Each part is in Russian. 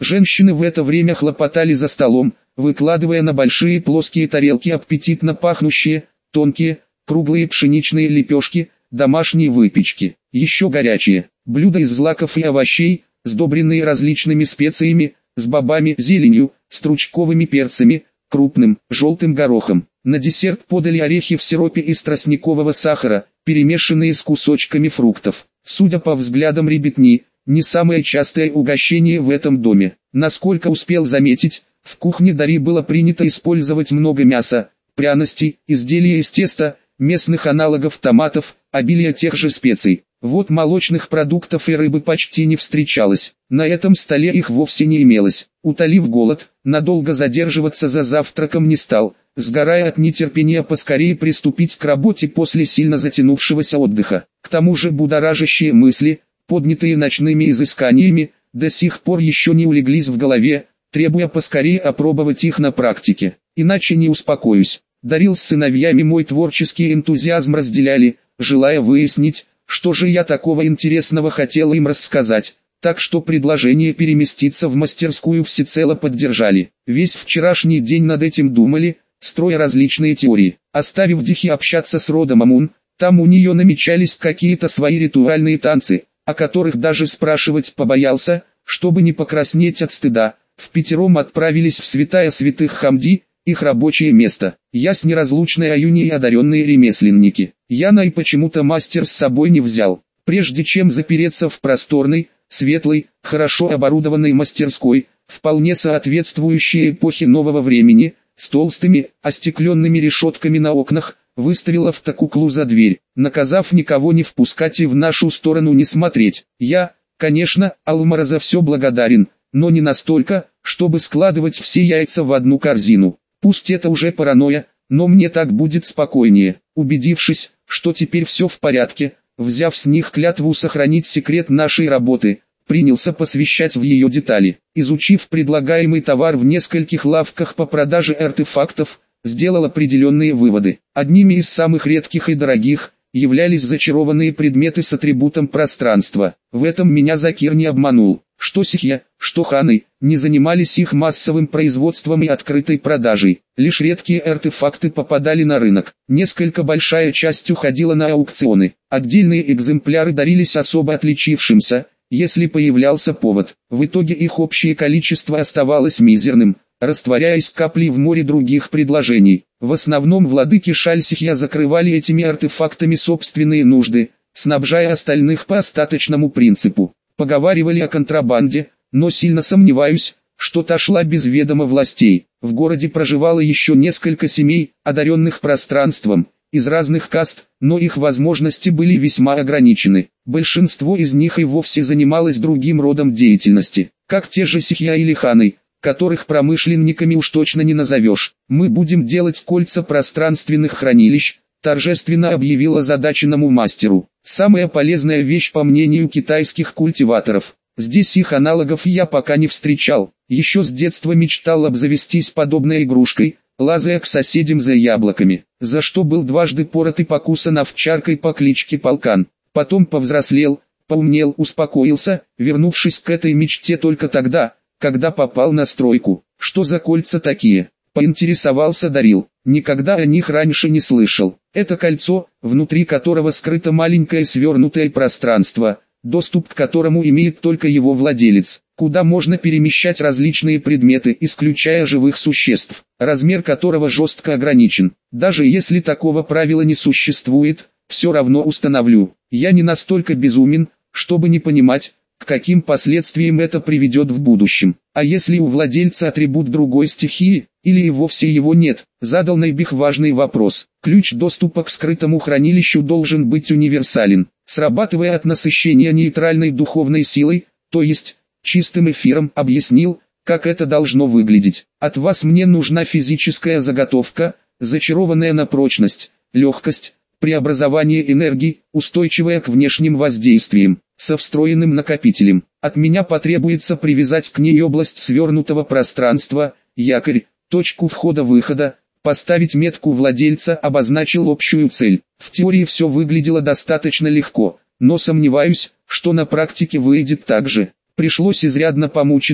Женщины в это время хлопотали за столом, выкладывая на большие плоские тарелки аппетитно пахнущие, тонкие, круглые пшеничные лепешки, домашние выпечки, еще горячие, блюда из злаков и овощей, сдобренные различными специями, с бобами, зеленью, стручковыми перцами, крупным, желтым горохом. На десерт подали орехи в сиропе из тростникового сахара, перемешанные с кусочками фруктов. Судя по взглядам ребятни, не самое частое угощение в этом доме. Насколько успел заметить, в кухне Дарьи было принято использовать много мяса, пряностей, изделия из теста, местных аналогов томатов, обилие тех же специй. Вот молочных продуктов и рыбы почти не встречалось. На этом столе их вовсе не имелось. Утолив голод, надолго задерживаться за завтраком не стал, сгорая от нетерпения поскорее приступить к работе после сильно затянувшегося отдыха. К тому же будоражащие мысли, поднятые ночными изысканиями, до сих пор еще не улеглись в голове, требуя поскорее опробовать их на практике. Иначе не успокоюсь. Дарил с сыновьями мой творческий энтузиазм разделяли, желая выяснить, что же я такого интересного хотел им рассказать, так что предложение переместиться в мастерскую всецело поддержали. Весь вчерашний день над этим думали, строя различные теории. Оставив Дихи общаться с родом Амун, там у нее намечались какие-то свои ритуальные танцы, о которых даже спрашивать побоялся, чтобы не покраснеть от стыда. Впятером отправились в святая святых Хамди, их рабочее место. Я с неразлучной Аюней и одаренные ремесленники. Яна и почему-то мастер с собой не взял. Прежде чем запереться в просторной, светлой, хорошо оборудованной мастерской, вполне соответствующей эпохе нового времени, с толстыми, остекленными решетками на окнах, выставила автокуклу за дверь, наказав никого не впускать и в нашу сторону не смотреть. Я, конечно, Алмара за все благодарен, но не настолько, чтобы складывать все яйца в одну корзину. Пусть это уже паранойя, но мне так будет спокойнее. Убедившись, что теперь все в порядке, взяв с них клятву сохранить секрет нашей работы, принялся посвящать в ее детали. Изучив предлагаемый товар в нескольких лавках по продаже артефактов, сделал определенные выводы. Одними из самых редких и дорогих являлись зачарованные предметы с атрибутом пространства. В этом меня Закир не обманул. Что Сихья, что Ханы, не занимались их массовым производством и открытой продажей. Лишь редкие артефакты попадали на рынок. Несколько большая часть уходила на аукционы. Отдельные экземпляры дарились особо отличившимся, если появлялся повод. В итоге их общее количество оставалось мизерным, растворяясь каплей в море других предложений. В основном владыки Шальсихья закрывали этими артефактами собственные нужды, снабжая остальных по остаточному принципу. Поговаривали о контрабанде, но сильно сомневаюсь, что та шла без ведома властей. В городе проживало еще несколько семей, одаренных пространством, из разных каст, но их возможности были весьма ограничены. Большинство из них и вовсе занималось другим родом деятельности, как те же Сихья или Ханы, которых промышленниками уж точно не назовешь. Мы будем делать кольца пространственных хранилищ, торжественно объявил озадаченному мастеру. Самая полезная вещь по мнению китайских культиваторов. Здесь их аналогов я пока не встречал. Еще с детства мечтал обзавестись подобной игрушкой, лазая к соседям за яблоками, за что был дважды порот и покусан овчаркой по кличке Полкан. Потом повзрослел, поумнел, успокоился, вернувшись к этой мечте только тогда, когда попал на стройку. Что за кольца такие? Поинтересовался Дарил. Никогда о них раньше не слышал. Это кольцо, внутри которого скрыто маленькое свернутое пространство, доступ к которому имеет только его владелец, куда можно перемещать различные предметы, исключая живых существ, размер которого жестко ограничен. Даже если такого правила не существует, все равно установлю. Я не настолько безумен, чтобы не понимать, к каким последствиям это приведет в будущем. А если у владельца атрибут другой стихии, или и вовсе его нет, задал Найбих важный вопрос. Ключ доступа к скрытому хранилищу должен быть универсален, срабатывая от насыщения нейтральной духовной силой, то есть чистым эфиром, объяснил, как это должно выглядеть. От вас мне нужна физическая заготовка, зачарованная на прочность, легкость, преобразование энергии, устойчивая к внешним воздействиям, со встроенным накопителем. От меня потребуется привязать к ней область свернутого пространства, якорь, точку входа-выхода, поставить метку владельца, обозначил общую цель. В теории все выглядело достаточно легко, но сомневаюсь, что на практике выйдет так же. Пришлось изрядно помучиться,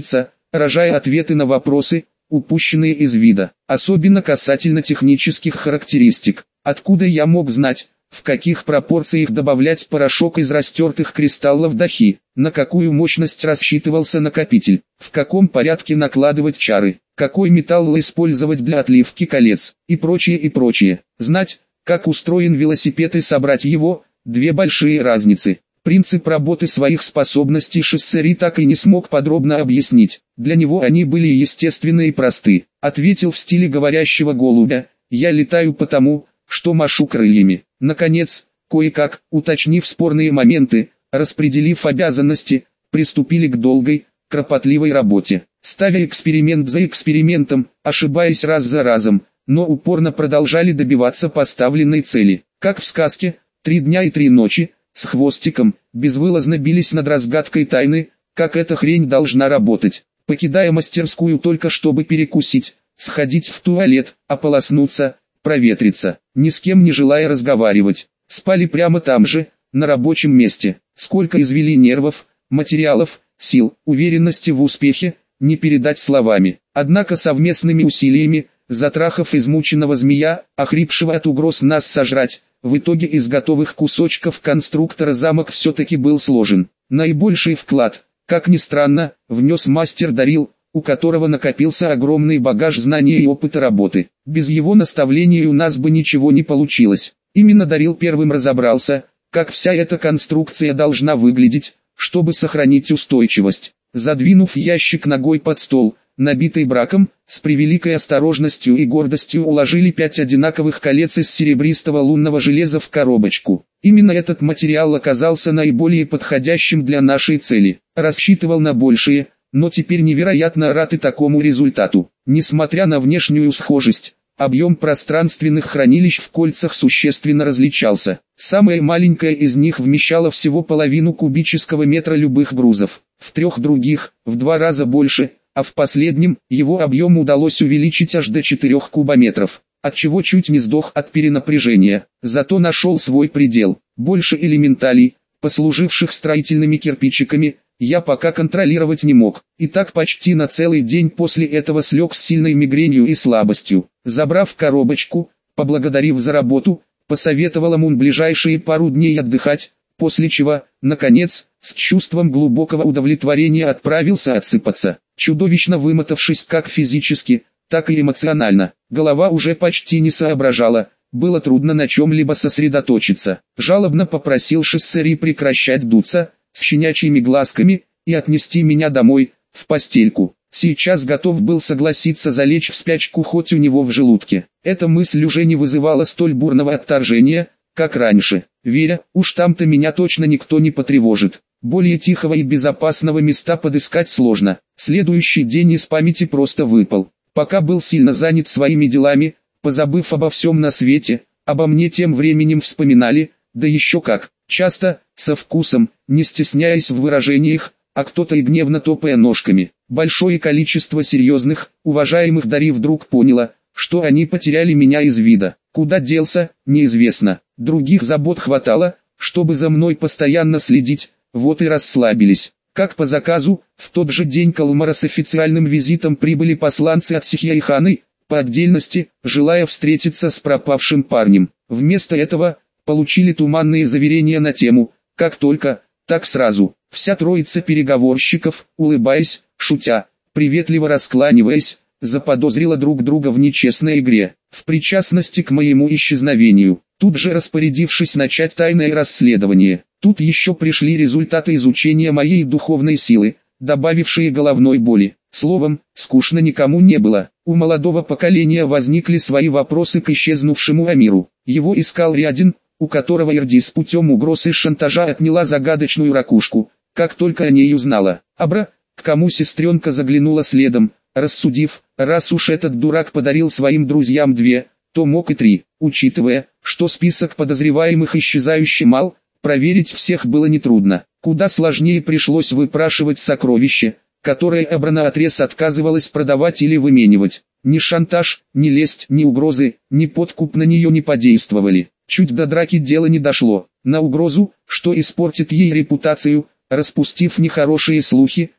рожая ответы на вопросы, упущенные из вида, особенно касательно технических характеристик. Откуда я мог знать, в каких пропорциях добавлять порошок из растертых кристаллов дахи, на какую мощность рассчитывался накопитель, в каком порядке накладывать чары, какой металл использовать для отливки колец, и прочее и прочее. Знать, как устроен велосипед и собрать его – две большие разницы. Принцип работы своих способностей Шиссери так и не смог подробно объяснить. Для него они были естественны и просты. Ответил в стиле говорящего голубя: «Я летаю потому, что машу крыльями». Наконец, кое-как, уточнив спорные моменты, распределив обязанности, приступили к долгой, кропотливой работе. Ставя эксперимент за экспериментом, ошибаясь раз за разом, но упорно продолжали добиваться поставленной цели. Как в сказке, 3 дня и 3 ночи, с хвостиком, безвылазно бились над разгадкой тайны, как эта хрень должна работать, покидая мастерскую только чтобы перекусить, сходить в туалет, ополоснуться, проветриться, ни с кем не желая разговаривать. Спали прямо там же, на рабочем месте. Сколько извели нервов, материалов, сил, уверенности в успехе, не передать словами. Однако совместными усилиями, затрахав измученного змея, охрипшего от угроз нас сожрать, в итоге из готовых кусочков конструктора замок все-таки был сложен. Наибольший вклад, как ни странно, внес мастер Дарил, у которого накопился огромный багаж знаний и опыта работы. Без его наставлений у нас бы ничего не получилось. Именно Дарил первым разобрался, как вся эта конструкция должна выглядеть, чтобы сохранить устойчивость. Задвинув ящик ногой под стол, набитый браком, с превеликой осторожностью и гордостью уложили 5 одинаковых колец из серебристого лунного железа в коробочку. Именно этот материал оказался наиболее подходящим для нашей цели. Рассчитывал на большие, но теперь невероятно рад и такому результату. Несмотря на внешнюю схожесть, объем пространственных хранилищ в кольцах существенно различался. Самое маленькое из них вмещало всего половину кубического метра любых грузов. В 3 других, в 2 раза больше, а в последнем, его объем удалось увеличить аж до 4 кубометров, отчего чуть не сдох от перенапряжения. Зато нашел свой предел. Больше элементалей, послуживших строительными кирпичиками, я пока контролировать не мог, и так почти на целый день после этого слег с сильной мигренью и слабостью. Забрав коробочку, поблагодарив за работу, посоветовал ему ближайшие пару дней отдыхать, после чего, наконец, с чувством глубокого удовлетворения отправился отсыпаться. Чудовищно вымотавшись как физически, так и эмоционально, голова уже почти не соображала, было трудно на чем-либо сосредоточиться. Жалобно попросил Шиссери прекращать дуться, с щенячьими глазками, и отнести меня домой, в постельку. Сейчас готов был согласиться залечь в спячку хоть у него в желудке. Эта мысль уже не вызывала столь бурного отторжения, как раньше. Веря, уж там-то меня точно никто не потревожит. Более тихого и безопасного места подыскать сложно. Следующий день из памяти просто выпал. Пока был сильно занят своими делами, позабыв обо всем на свете, обо мне тем временем вспоминали, да еще как, часто, со вкусом, не стесняясь в выражениях, а кто-то и гневно топая ножками. Большое количество серьезных, уважаемых Дари вдруг поняло, что они потеряли меня из вида. Куда делся, неизвестно. Других забот хватало, чтобы за мной постоянно следить, вот и расслабились. Как по заказу, в тот же день Калмара с официальным визитом прибыли посланцы от Сихьяйханы, по отдельности, желая встретиться с пропавшим парнем. Вместо этого, получили туманные заверения на тему «как только, так сразу». Вся троица переговорщиков, улыбаясь, шутя, приветливо раскланиваясь, заподозрила друг друга в нечестной игре, в причастности к моему исчезновению, тут же распорядившись начать тайное расследование. Тут еще пришли результаты изучения моей духовной силы, добавившие головной боли. Словом, скучно никому не было. У молодого поколения возникли свои вопросы к исчезнувшему Амиру. Его искал Рядин, у которого Ирдис путем угроз и шантажа отняла загадочную ракушку, как только о ней узнала. Абра, к кому сестренка заглянула следом, рассудив, раз уж этот дурак подарил своим друзьям 2, то мог и 3. Учитывая, что список подозреваемых исчезающе мал, проверить всех было нетрудно. Куда сложнее пришлось выпрашивать сокровище, которое Абра наотрез отказывалась продавать или выменивать. Ни шантаж, ни лесть, ни угрозы, ни подкуп на нее не подействовали. Чуть до драки дело не дошло. На угрозу, что испортит ей репутацию, распустив нехорошие слухи,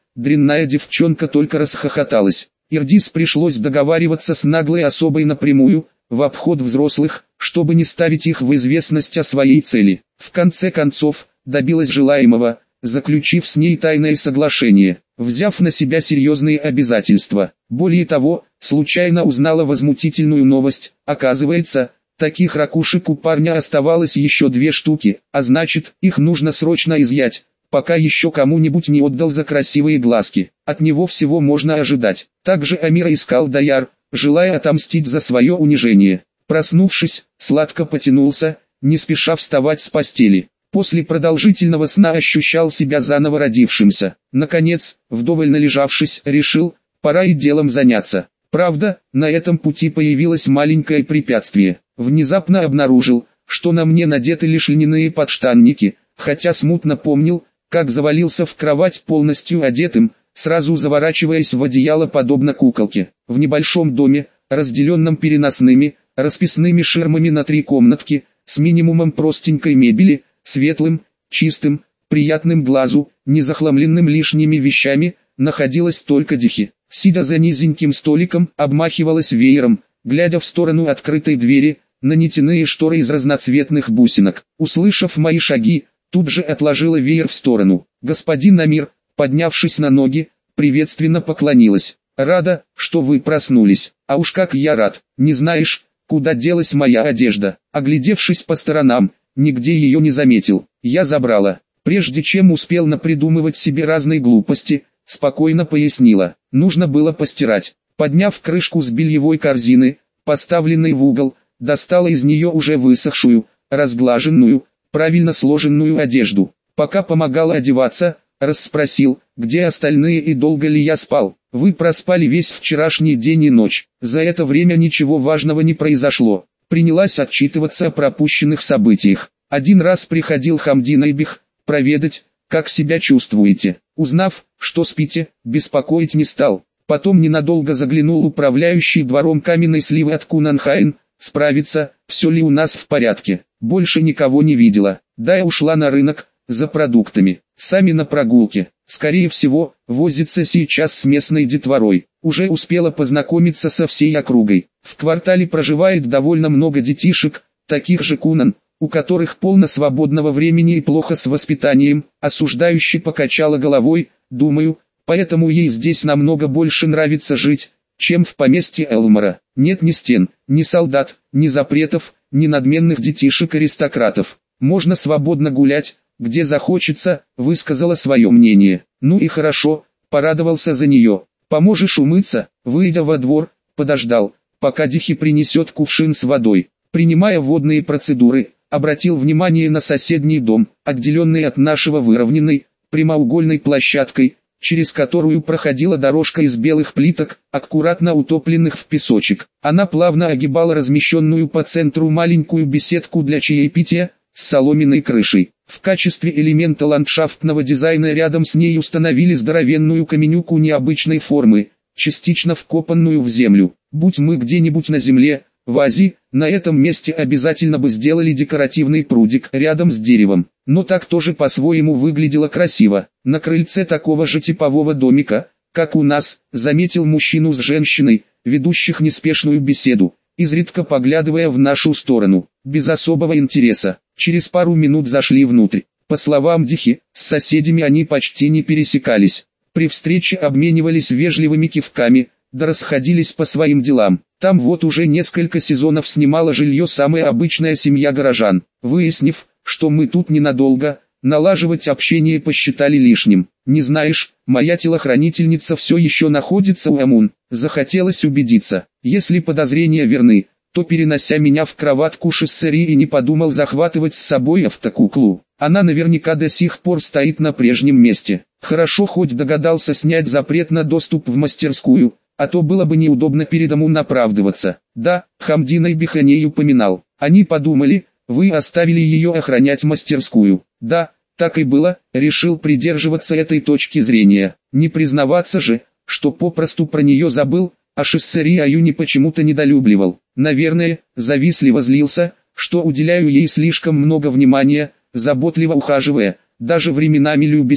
дрянная девчонка только расхохоталась. Ирдис пришлось договариваться с наглой особой напрямую, в обход взрослых, чтобы не ставить их в известность о своей цели. В конце концов, добилась желаемого, заключив с ней тайное соглашение, взяв на себя серьезные обязательства. Более того, случайно узнала возмутительную новость. Оказывается, таких ракушек у парня оставалось еще 2 штуки, а значит, их нужно срочно изъять, пока еще кому-нибудь не отдал за красивые глазки. От него всего можно ожидать. Также Амира искал Даяр, желая отомстить за свое унижение. Проснувшись, сладко потянулся, не спеша вставать с постели. После продолжительного сна ощущал себя заново родившимся. Наконец, вдоволь належавшись, решил, пора и делом заняться. Правда, на этом пути появилось маленькое препятствие. Внезапно обнаружил, что на мне надеты лишь льняные подштанники, хотя смутно помнил, как завалился в кровать полностью одетым, сразу заворачиваясь в одеяло подобно куколке. В небольшом доме, разделенном переносными, расписными ширмами на 3 комнатки, с минимумом простенькой мебели, светлым, чистым, приятным глазу, не захламленным лишними вещами, находилась только Дихи. Сидя за низеньким столиком, обмахивалась веером, глядя в сторону открытой двери, на нитяные шторы из разноцветных бусинок. Услышав мои шаги, тут же отложила веер в сторону. «Господин Амир», поднявшись на ноги, приветственно поклонилась. «Рада, что вы проснулись. А уж как я рад. Не знаешь, куда делась моя одежда?» Оглядевшись по сторонам, нигде ее не заметил. Я забрала. Прежде чем успел напридумывать себе разные глупости, спокойно пояснила. Нужно было постирать. Подняв крышку с бельевой корзины, поставленной в угол, достала из нее уже высохшую, разглаженную, правильно сложенную одежду. Пока помогала одеваться, расспросил, где остальные и долго ли я спал. «Вы проспали весь вчерашний день и ночь. За это время ничего важного не произошло». Принялась отчитываться о пропущенных событиях. Один раз приходил Хамдин Айбих, проведать, как себя чувствуете. Узнав, что спите, беспокоить не стал. Потом ненадолго заглянул управляющий двором каменной сливы от Кунанхайн, справиться, все ли у нас в порядке. Больше никого не видела. Дая ушла на рынок, за продуктами. Сами на прогулке. Скорее всего, возится сейчас с местной детворой. Уже успела познакомиться со всей округой. В квартале проживает довольно много детишек, таких же Кунан, у которых полно свободного времени и плохо с воспитанием. Осуждающе покачала головой, думаю, поэтому ей здесь намного больше нравится жить, чем в поместье Элмора. Нет ни стен, ни солдат, ни запретов, ни надменных детишек-аристократов. Можно свободно гулять, где захочется, высказала свое мнение. Ну и хорошо, порадовался за нее. Поможешь умыться? Выйдя во двор, подождал, пока Дихи принесет кувшин с водой. Принимая водные процедуры, обратил внимание на соседний дом, отделенный от нашего выровненной, прямоугольной площадкой, через которую проходила дорожка из белых плиток, аккуратно утопленных в песочек. Она плавно огибала размещенную по центру маленькую беседку для чаепития, с соломенной крышей. В качестве элемента ландшафтного дизайна рядом с ней установили здоровенную каменюку необычной формы, частично вкопанную в землю. Будь мы где-нибудь на земле, в Азии, на этом месте обязательно бы сделали декоративный прудик рядом с деревом. Но так тоже по-своему выглядело красиво. На крыльце такого же типового домика, как у нас, заметил мужчину с женщиной, ведущих неспешную беседу, изредка поглядывая в нашу сторону, без особого интереса. Через пару минут зашли внутрь. По словам Дихи, с соседями они почти не пересекались. При встрече обменивались вежливыми кивками, да расходились по своим делам. Там вот уже несколько сезонов снимала жилье самая обычная семья горожан. Выяснив, что мы тут ненадолго, налаживать общение посчитали лишним. Не знаешь, моя телохранительница все еще находится у Амун. Захотелось убедиться. Если подозрения верны, то, перенося меня в кроватку Шиссери, и не подумал захватывать с собой автокуклу. Она наверняка до сих пор стоит на прежнем месте. Хорошо хоть догадался снять запрет на доступ в мастерскую, а то было бы неудобно перед Амун оправдываться. Да, Хамдин Айбих о ней упоминал. Они подумали, вы оставили ее охранять мастерскую. Да, так и было, решил придерживаться этой точки зрения. Не признаваться же, что попросту про нее забыл, а Шиссери Аюни почему-то недолюбливал. Наверное, завистливо злился, что уделяю ей слишком много внимания, заботливо ухаживая, даже временами любясь,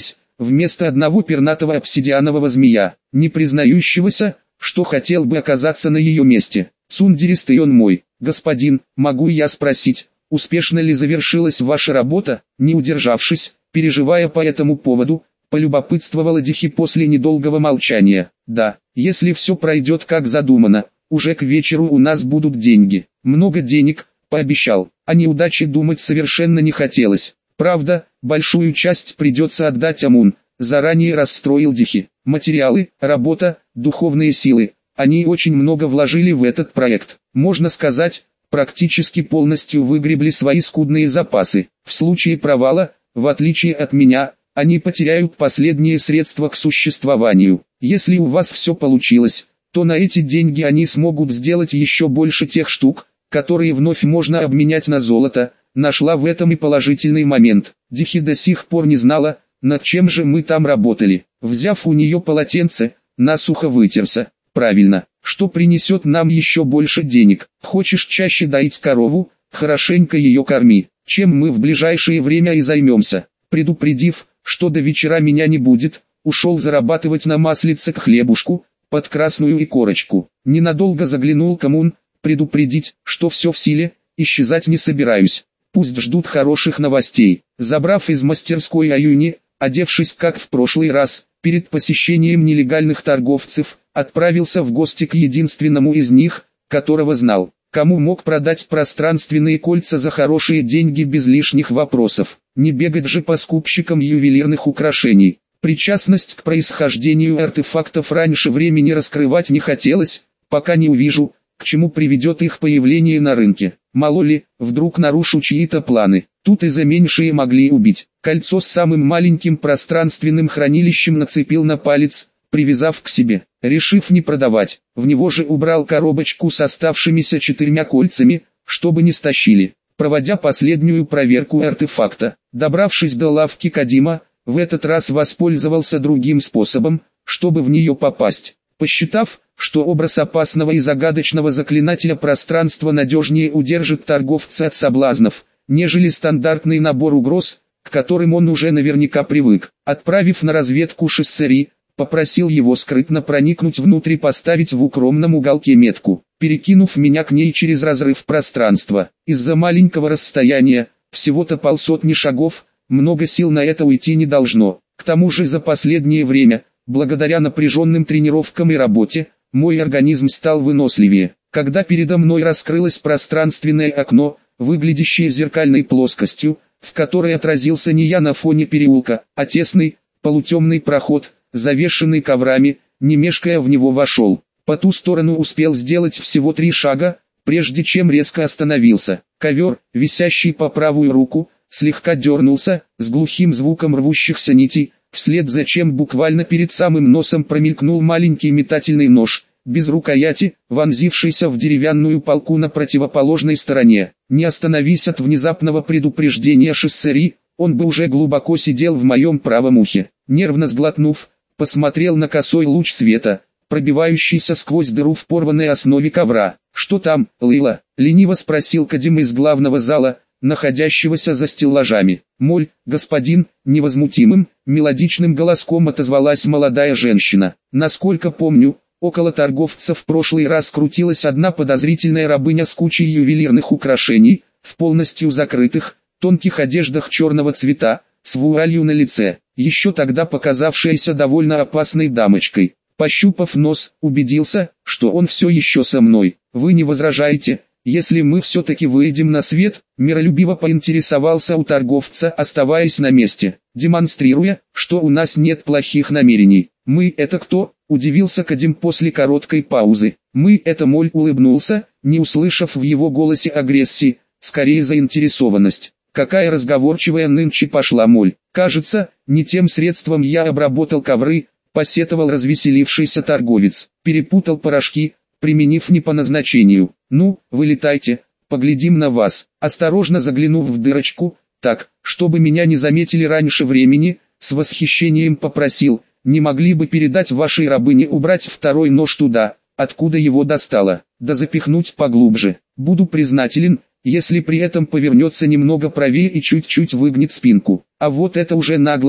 вместо одного пернатого обсидианового змея, не признающегося, что хотел бы оказаться на ее месте. Цундеристый он мой, господин, могу я спросить, успешно ли завершилась ваша работа? Не удержавшись, переживая по этому поводу, полюбопытствовала Дихи после недолгого молчания. Да, если все пройдет как задумано, уже к вечеру у нас будут деньги. Много денег, пообещал. О неудаче думать совершенно не хотелось. Правда, большую часть придется отдать Амун, заранее расстроил Дихи. Материалы, работа, духовные силы. Они очень много вложили в этот проект. Можно сказать, практически полностью выгребли свои скудные запасы. В случае провала, в отличие от меня, они потеряют последние средства к существованию. Если у вас все получилось, то на эти деньги они смогут сделать еще больше тех штук, которые вновь можно обменять на золото. Нашла в этом и положительный момент. Дихи до сих пор не знала, над чем же мы там работали. Взяв у нее полотенце, насухо вытерся. Правильно, что принесет нам еще больше денег. Хочешь чаще доить корову, хорошенько ее корми, чем мы в ближайшее время и займемся. Предупредив, что до вечера меня не будет, ушел зарабатывать на маслице к хлебушку, под красную и корочку. Ненадолго заглянул к Амун, предупредить, что все в силе, исчезать не собираюсь. Пусть ждут хороших новостей. Забрав из мастерской Аюни, одевшись как в прошлый раз, перед посещением нелегальных торговцев, отправился в гости к единственному из них, которого знал. Кому мог продать пространственные кольца за хорошие деньги без лишних вопросов. Не бегать же по скупщикам ювелирных украшений. Причастность к происхождению артефактов раньше времени раскрывать не хотелось, пока не увижу, к чему приведет их появление на рынке. Мало ли, вдруг нарушу чьи-то планы. Тут и за меньшие могли убить. Кольцо с самым маленьким пространственным хранилищем нацепил на палец, привязав к себе. Решив не продавать, в него же убрал коробочку с оставшимися 4 кольцами, чтобы не стащили. Проводя последнюю проверку артефакта, добравшись до лавки Кадима, в этот раз воспользовался другим способом, чтобы в нее попасть. Посчитав, что образ опасного и загадочного заклинателя пространства надежнее удержит торговца от соблазнов, нежели стандартный набор угроз, к которым он уже наверняка привык. Отправив на разведку Шиссери, попросил его скрытно проникнуть внутрь и поставить в укромном уголке метку, перекинув меня к ней через разрыв пространства. Из-за маленького расстояния, всего-то полсотни шагов, много сил на это уйти не должно. К тому же за последнее время, благодаря напряженным тренировкам и работе, мой организм стал выносливее. Когда передо мной раскрылось пространственное окно, выглядящее зеркальной плоскостью, в которой отразился не я на фоне переулка, а тесный, полутемный проход, завешенный коврами, не мешкая в него вошел. По ту сторону успел сделать всего 3 шага, прежде чем резко остановился. Ковер, висящий по правую руку, слегка дернулся, с глухим звуком рвущихся нитей, вслед за чем буквально перед самым носом промелькнул маленький метательный нож, без рукояти, вонзившийся в деревянную полку на противоположной стороне. Не остановись от внезапного предупреждения Шиссери, он бы уже глубоко сидел в моем правом ухе. Нервно сглотнув, посмотрел на косой луч света, пробивающийся сквозь дыру в порванной основе ковра. «Что там, Лейла?» — лениво спросил Кадим из главного зала, находящегося за стеллажами. «Моль, господин», — невозмутимым, мелодичным голоском отозвалась молодая женщина. «Насколько помню, около торговца в прошлый раз крутилась одна подозрительная рабыня с кучей ювелирных украшений, в полностью закрытых, тонких одеждах черного цвета, с вуалью на лице, еще тогда показавшаяся довольно опасной дамочкой. Пощупав нос, убедился, что он все еще со мной. Вы не возражаете, если мы все-таки выйдем на свет?» Миролюбиво поинтересовался у торговца, оставаясь на месте, демонстрируя, что у нас нет плохих намерений. «Мы это кто?» — удивился Кадим после короткой паузы. «Мы это», — Моль улыбнулся, не услышав в его голосе агрессии, скорее заинтересованность. «Какая разговорчивая нынче пошла Моль. Кажется, не тем средством я обработал ковры», — посетовал развеселившийся торговец. «Перепутал порошки, применив не по назначению. Ну, вылетайте, поглядим на вас». Осторожно заглянув в дырочку, так, чтобы меня не заметили раньше времени, с восхищением попросил: «Не могли бы передать вашей рабыне убрать второй нож туда, откуда его достала, да запихнуть поглубже. Буду признателен, если при этом повернется немного правее и чуть-чуть выгнет спинку». «А вот это уже наглость»,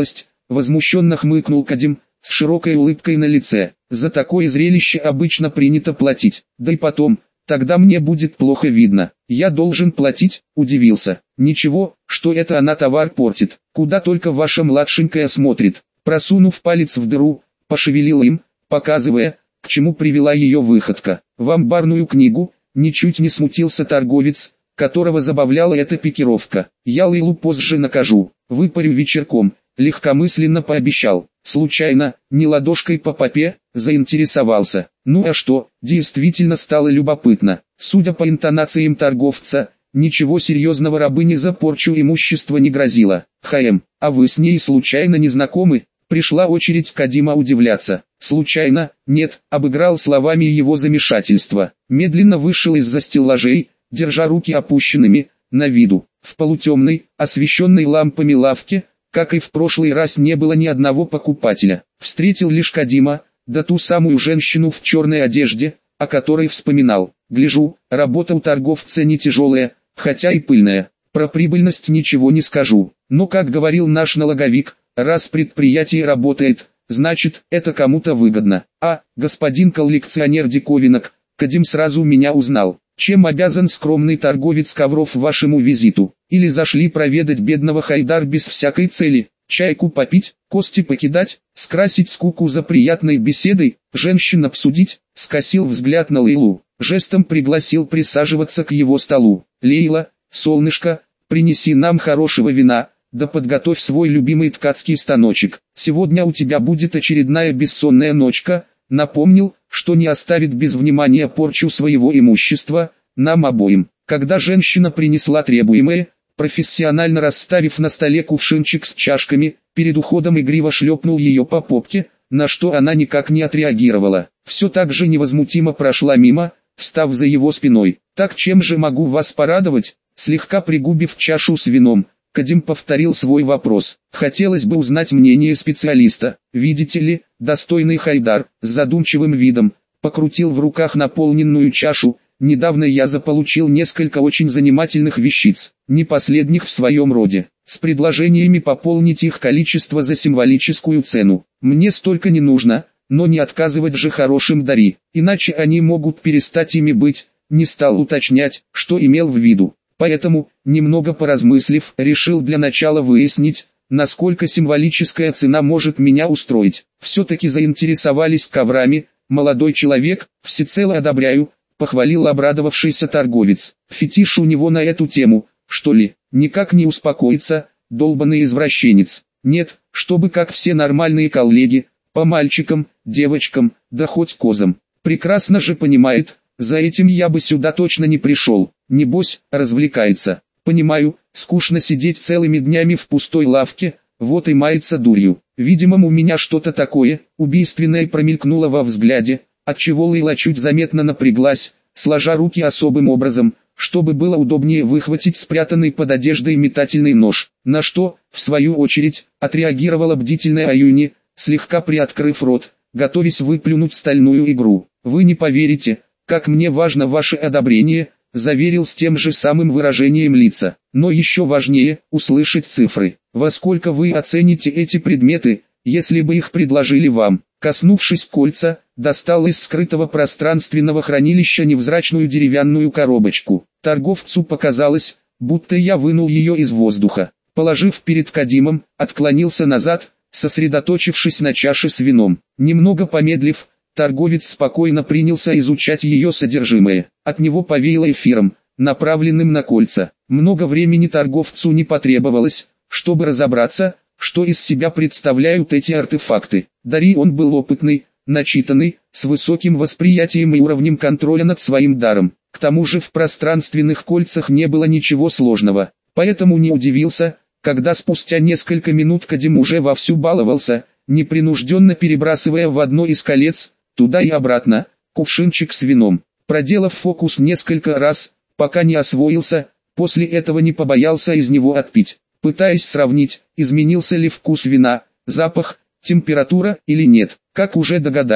возмущенно хмыкнул Кадим, с широкой улыбкой на лице. За такое зрелище обычно принято платить, да и потом, тогда мне будет плохо видно. Я должен платить, удивился. Ничего, что это она товар портит, куда только ваша младшенькая смотрит. Просунув палец в дыру, пошевелил им, показывая, к чему привела ее выходка. В амбарную книгу, ничуть не смутился торговец, которого забавляла эта пикировка. Я Лейлу позже накажу, выпарю вечерком, легкомысленно пообещал. Случайно, не ладошкой по попе, заинтересовался. Ну а что, действительно стало любопытно. Судя по интонациям торговца, ничего серьезного рабыне за порчу имущества не грозило. А вы с ней случайно не знакомы? Пришла очередь Кадима удивляться. Случайно, нет, обыграл словами его замешательство. Медленно вышел из-за стеллажей, держа руки опущенными, на виду. В полутемной, освещенной лампами лавке, как и в прошлый раз, не было ни одного покупателя. Встретил лишь Кадима, да ту самую женщину в черной одежде, о которой вспоминал. Гляжу, работа у торговца не тяжелая, хотя и пыльная. Про прибыльность ничего не скажу. Но, как говорил наш налоговик, раз предприятие работает, значит, это кому-то выгодно. А, господин коллекционер диковинок, Кадим сразу меня узнал. Чем обязан скромный торговец ковров вашему визиту? Или зашли проведать бедного Хайдар без всякой цели? Чайку попить, кости покидать, скрасить скуку за приятной беседой, женщин обсудить? Скосил взгляд на Лейлу, жестом пригласил присаживаться к его столу. Лейла, солнышко, принеси нам хорошего вина, да подготовь свой любимый ткацкий станочек. Сегодня у тебя будет очередная бессонная ночка. Напомнил, что не оставит без внимания порчу своего имущества, нам обоим. Когда женщина принесла требуемое, профессионально расставив на столе кувшинчик с чашками, перед уходом игриво шлепнул ее по попке, на что она никак не отреагировала. Все так же невозмутимо прошла мимо, встав за его спиной. «Так чем же могу вас порадовать?» Слегка пригубив чашу с вином, Кадим повторил свой вопрос. Хотелось бы узнать мнение специалиста. Видите ли, достойный Хайдар, с задумчивым видом, покрутил в руках наполненную чашу. Недавно я заполучил несколько очень занимательных вещиц, не последних в своем роде, с предложениями пополнить их количество за символическую цену. Мне столько не нужно, но не отказывать же хорошим дари, иначе они могут перестать ими быть. Не стал уточнять, что имел в виду. Поэтому, немного поразмыслив, решил для начала выяснить, насколько символическая цена может меня устроить. Все-таки заинтересовались коврами, молодой человек, всецело одобряю, похвалил обрадовавшийся торговец. Фетиш у него на эту тему, что ли, никак не успокоится, долбанный извращенец. Нет, чтобы как все нормальные коллеги, по мальчикам, девочкам, да хоть козам. Прекрасно же понимает, за этим я бы сюда точно не пришел. Небось, развлекается. Понимаю, скучно сидеть целыми днями в пустой лавке, вот и мается дурью. Видимо, у меня что-то такое, убийственное промелькнуло во взгляде, отчего Лейла чуть заметно напряглась, сложа руки особым образом, чтобы было удобнее выхватить спрятанный под одеждой метательный нож. На что, в свою очередь, отреагировала бдительная Аюни, слегка приоткрыв рот, готовясь выплюнуть стальную игру. Вы не поверите, как мне важно ваше одобрение, заверил с тем же самым выражением лица. Но еще важнее, услышать цифры. Во сколько вы оцените эти предметы, если бы их предложили вам? Коснувшись кольца, достал из скрытого пространственного хранилища невзрачную деревянную коробочку. Торговцу показалось, будто я вынул ее из воздуха. Положив перед Кадимом, отклонился назад, сосредоточившись на чаше с вином. Немного помедлив, торговец спокойно принялся изучать ее содержимое. От него повеяло эфиром, направленным на кольца. Много времени торговцу не потребовалось, чтобы разобраться, что из себя представляют эти артефакты. Дари он был опытный, начитанный, с высоким восприятием и уровнем контроля над своим даром. К тому же в пространственных кольцах не было ничего сложного. Поэтому не удивился, когда спустя несколько минут Кадим уже вовсю баловался, непринужденно перебрасывая в одно из колец, туда и обратно, кувшинчик с вином. Проделав фокус несколько раз, пока не освоился, после этого не побоялся из него отпить, пытаясь сравнить, изменился ли вкус вина, запах, температура или нет. Как уже догадались,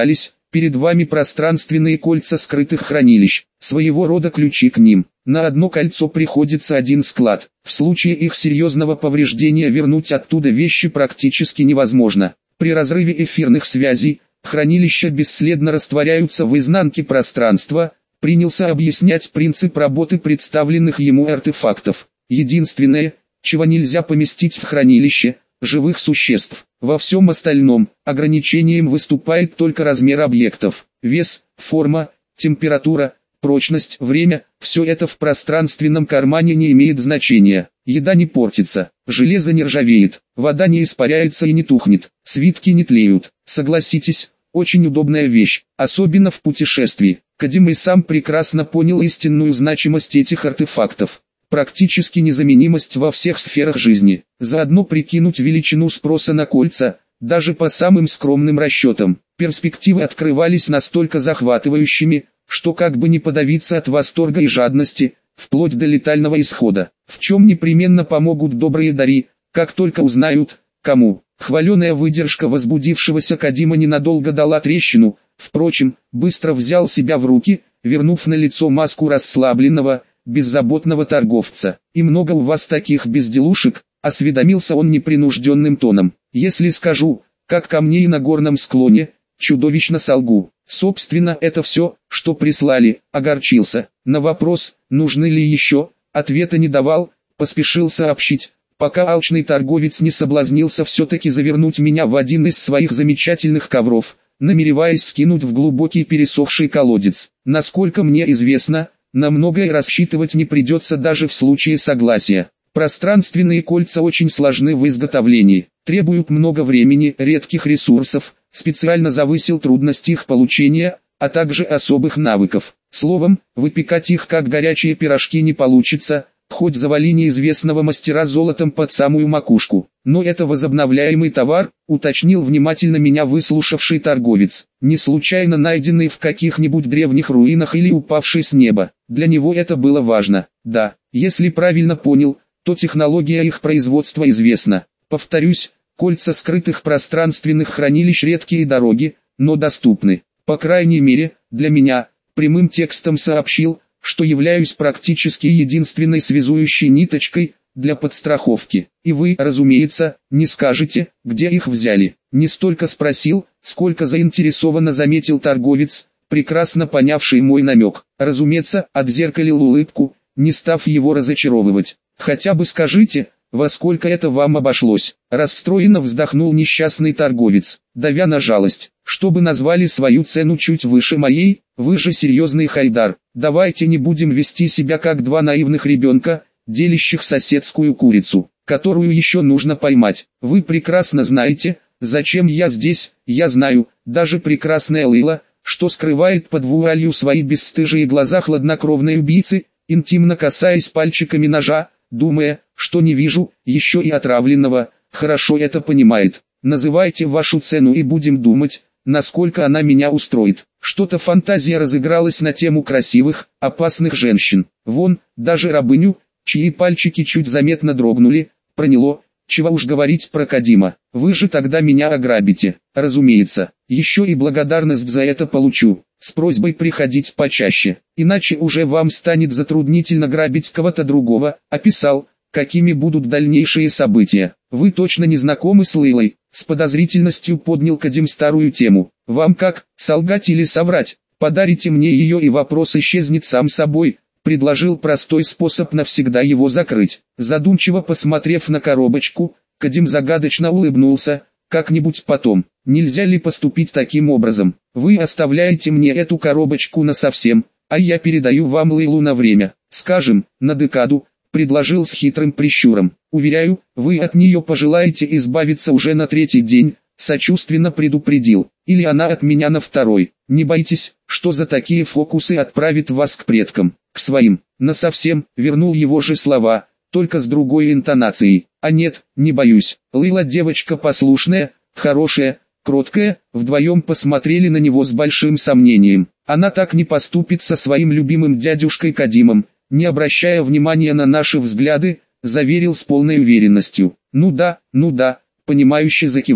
Перед вами пространственные кольца скрытых хранилищ, своего рода ключи к ним. На одно кольцо приходится один склад. В случае их серьезного повреждения вернуть оттуда вещи практически невозможно. При разрыве эфирных связей, хранилища бесследно растворяются в изнанке пространства, принялся объяснять принцип работы представленных ему артефактов. Единственное, чего нельзя поместить в хранилище – живых существ. Во всем остальном, ограничением выступает только размер объектов. Вес, форма, температура, прочность, время – все это в пространственном кармане не имеет значения. Еда не портится, железо не ржавеет, вода не испаряется и не тухнет, свитки не тлеют. Согласитесь, очень удобная вещь, особенно в путешествии. Кадим и сам прекрасно понял истинную значимость этих артефактов. Практически незаменимость во всех сферах жизни. Заодно прикинуть величину спроса на кольца, даже по самым скромным расчетам. Перспективы открывались настолько захватывающими, что как бы не подавиться от восторга и жадности, вплоть до летального исхода. В чем непременно помогут добрые дари, как только узнают, кому. Хваленая выдержка возбудившегося Кадима ненадолго дала трещину, впрочем, быстро взял себя в руки, вернув на лицо маску расслабленного, беззаботного торговца. «И много у вас таких безделушек?» — осведомился он непринужденным тоном. «Если скажу, как камней на горном склоне, чудовищно солгу. Собственно, это все, что прислали», — огорчился. На вопрос, нужны ли еще, ответа не давал, поспешил сообщить, пока алчный торговец не соблазнился все-таки завернуть меня в один из своих замечательных ковров, намереваясь скинуть в глубокий пересохший колодец. Насколько мне известно, на многое рассчитывать не придется даже в случае согласия. Пространственные кольца очень сложны в изготовлении, требуют много времени, редких ресурсов, специально завысил трудность их получения, а также особых навыков. Словом, выпекать их как горячие пирожки не получится, хоть завали неизвестного мастера золотом под самую макушку. Но это возобновляемый товар, уточнил внимательно меня выслушавший торговец, не случайно найденный в каких-нибудь древних руинах или упавший с неба. Для него это было важно. Да, если правильно понял, то технология их производства известна. Повторюсь, кольца скрытых пространственных хранилищ редкие и дороги, но доступны. По крайней мере, для меня, прямым текстом сообщил, что являюсь практически единственной связующей ниточкой для подстраховки. И вы, разумеется, не скажете, где их взяли. Не столько спросил, сколько заинтересованно заметил торговец, прекрасно понявший мой намек. Разумеется, отзеркалил улыбку, не став его разочаровывать. Хотя бы скажите, во сколько это вам обошлось? Расстроенно вздохнул несчастный торговец, давя на жалость. Чтобы назвали свою цену чуть выше моей, вы же серьезный Хайдар. Давайте не будем вести себя как два наивных ребенка, делящих соседскую курицу, которую еще нужно поймать. Вы прекрасно знаете, зачем я здесь. Я знаю, даже прекрасная Лейла, что скрывает под вуалью свои бесстыжие глаза хладнокровной убийцы, интимно касаясь пальчиками ножа, думая, что не вижу, еще и отравленного, хорошо это понимает. Называйте вашу цену и будем думать, насколько она меня устроит. Что-то фантазия разыгралась на тему красивых, опасных женщин. Вон, даже рабыню, чьи пальчики чуть заметно дрогнули, проняло. Чего уж говорить про Кадима. Вы же тогда меня ограбите. Разумеется, еще и благодарность за это получу. С просьбой приходить почаще. Иначе уже вам станет затруднительно грабить кого-то другого. Описал, какими будут дальнейшие события. Вы точно не знакомы с Лейлой? С подозрительностью поднял Кадим старую тему. Вам как, солгать или соврать? Подарите мне ее и вопрос исчезнет сам собой. Предложил простой способ навсегда его закрыть. Задумчиво посмотрев на коробочку, Кадим загадочно улыбнулся. Как-нибудь потом. Нельзя ли поступить таким образом? Вы оставляете мне эту коробочку насовсем, а я передаю вам Лейлу на время, скажем, на декаду, предложил с хитрым прищуром. Уверяю, вы от нее пожелаете избавиться уже на третий день, сочувственно предупредил. Или она от меня на второй. Не бойтесь, что за такие фокусы отправит вас к предкам, к своим. Насовсем, вернул его же слова, только с другой интонацией. А нет, не боюсь. Лейла девочка послушная, хорошая, кроткая. Вдвоем посмотрели на него с большим сомнением. Она так не поступит со своим любимым дядюшкой Кадимом, не обращая внимания на наши взгляды, заверил с полной уверенностью. Ну да, понимающе закивал.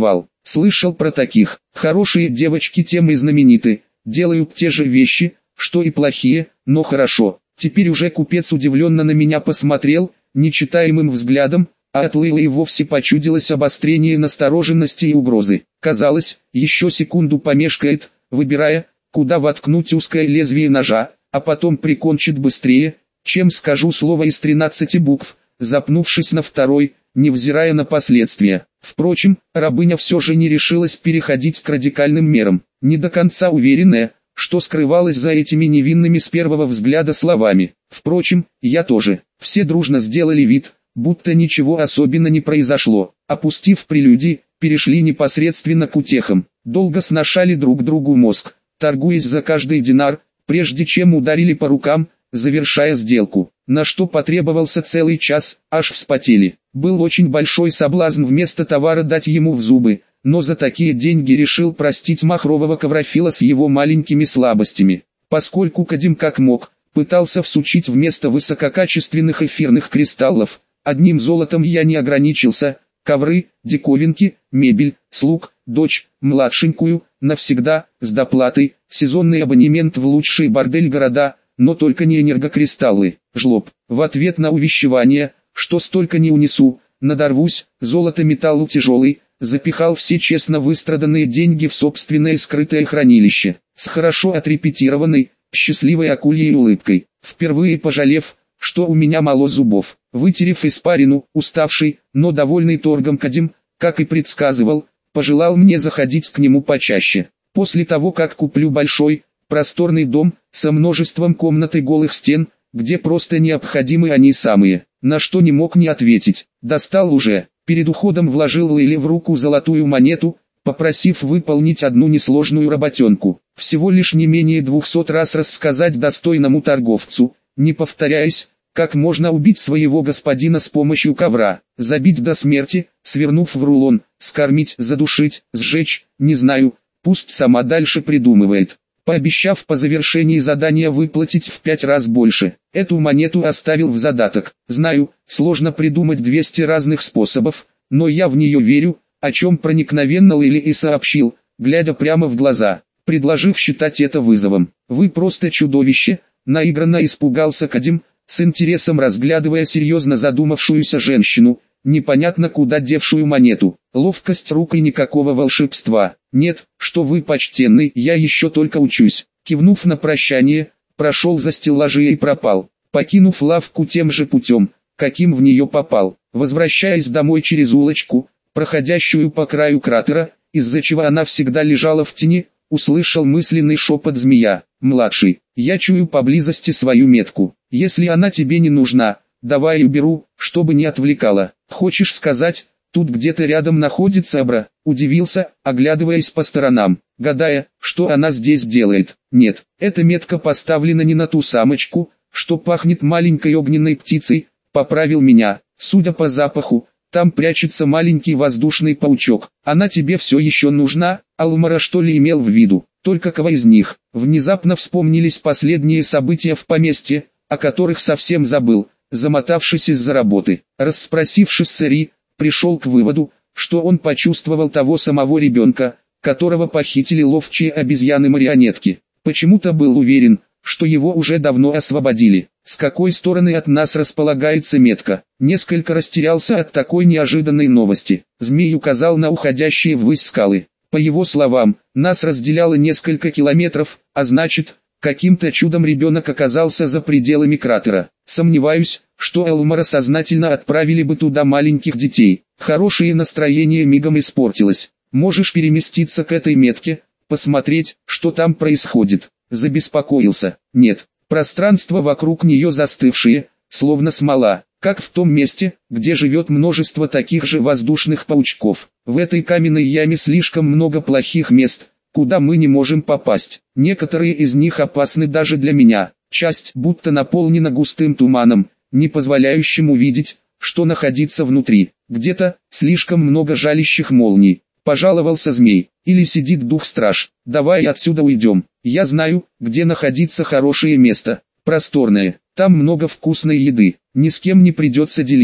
Слышал про таких. Хорошие девочки тем и знамениты, делают те же вещи, что и плохие, но хорошо. Теперь уже купец удивленно на меня посмотрел, нечитаемым взглядом, а от Лейлы и вовсе почудилось обострение настороженности и угрозы. Казалось, еще секунду помешкает, выбирая, куда воткнуть узкое лезвие ножа, а потом прикончит быстрее, чем скажу слово из 13 букв, запнувшись на второй, невзирая на последствия. Впрочем, рабыня все же не решилась переходить к радикальным мерам, не до конца уверенная, что скрывалось за этими невинными с первого взгляда словами. Впрочем, я тоже. Все дружно сделали вид, будто ничего особенно не произошло. Опустив прелюдии, перешли непосредственно к утехам. Долго сношали друг другу мозг, торгуясь за каждый динар, прежде чем ударили по рукам, завершая сделку. На что потребовался целый час, аж вспотели. Был очень большой соблазн вместо товара дать ему в зубы, но за такие деньги решил простить махрового коврофила с его маленькими слабостями. Поскольку Кадим как мог, пытался всучить вместо высококачественных эфирных кристаллов, одним золотом я не ограничился, ковры, диковинки, мебель, слуг, дочь, младшенькую, навсегда, с доплатой, сезонный абонемент в лучший бордель города, но только не энергокристаллы, жлоб. В ответ на увещевание, что столько не унесу, надорвусь, золото металлу тяжелый, запихал все честно выстраданные деньги в собственное скрытое хранилище, с хорошо отрепетированной, счастливой акульей улыбкой, впервые пожалев, что у меня мало зубов. Вытерев испарину, уставший, но довольный торгом Кадим, как и предсказывал, пожелал мне заходить к нему почаще. После того, как куплю большой, просторный дом, со множеством комнат и голых стен, где просто необходимы они самые, на что не мог не ответить. Достал уже. Перед уходом вложил Лейле в руку золотую монету, попросив выполнить одну несложную работенку. Всего лишь не менее 200 раз рассказать достойному торговцу, не повторяясь, как можно убить своего господина с помощью ковра, забить до смерти, свернув в рулон, скормить, задушить, сжечь, не знаю, пусть сама дальше придумывает. Пообещав по завершении задания выплатить в 5 раз больше, эту монету оставил в задаток. Знаю, сложно придумать 200 разных способов, но я в нее верю, о чем проникновенно Лейле и сообщил, глядя прямо в глаза, предложив считать это вызовом. «Вы просто чудовище», наигранно испугался Кадим, с интересом разглядывая серьезно задумавшуюся женщину, непонятно куда девшую монету. Ловкость рук и никакого волшебства. «Нет, что вы почтенный, я еще только учусь». Кивнув на прощание, прошел за стеллажи и пропал, покинув лавку тем же путем, каким в нее попал. Возвращаясь домой через улочку, проходящую по краю кратера, из-за чего она всегда лежала в тени, услышал мысленный шепот змея. «Младший, я чую поблизости свою метку. Если она тебе не нужна, давай уберу, чтобы не отвлекала. Хочешь сказать, тут где-то рядом находится Абра?» Удивился, оглядываясь по сторонам, гадая, что она здесь делает. «Нет, эта метка поставлена не на ту самочку, что пахнет маленькой огненной птицей», поправил меня. «Судя по запаху, там прячется маленький воздушный паучок. Она тебе все еще нужна?» Алмара что ли имел в виду? Только кого из них? Внезапно вспомнились последние события в поместье, о которых совсем забыл, замотавшись из-за работы. Расспросившись с Эри, пришел к выводу, что он почувствовал того самого ребенка, которого похитили ловчие обезьяны-марионетки. Почему-то был уверен, что его уже давно освободили. С какой стороны от нас располагается метка? Несколько растерялся от такой неожиданной новости. Змей указал на уходящие ввысь скалы. По его словам, нас разделяло несколько километров, а значит, каким-то чудом ребенок оказался за пределами кратера. Сомневаюсь, что Элмара сознательно отправили бы туда маленьких детей. Хорошее настроение мигом испортилось. «Можешь переместиться к этой метке, посмотреть, что там происходит?» Забеспокоился. «Нет». Пространство вокруг нее застывшее, словно смола, как в том месте, где живет множество таких же воздушных паучков. В этой каменной яме слишком много плохих мест, куда мы не можем попасть. Некоторые из них опасны даже для меня. Часть будто наполнена густым туманом, не позволяющим увидеть, что находится внутри. Где-то слишком много жалящих молний. Пожаловался змей. Или сидит дух-страж. «Давай отсюда уйдем. Я знаю, где находится хорошее место. Просторное. Там много вкусной еды. Ни с кем не придется делиться».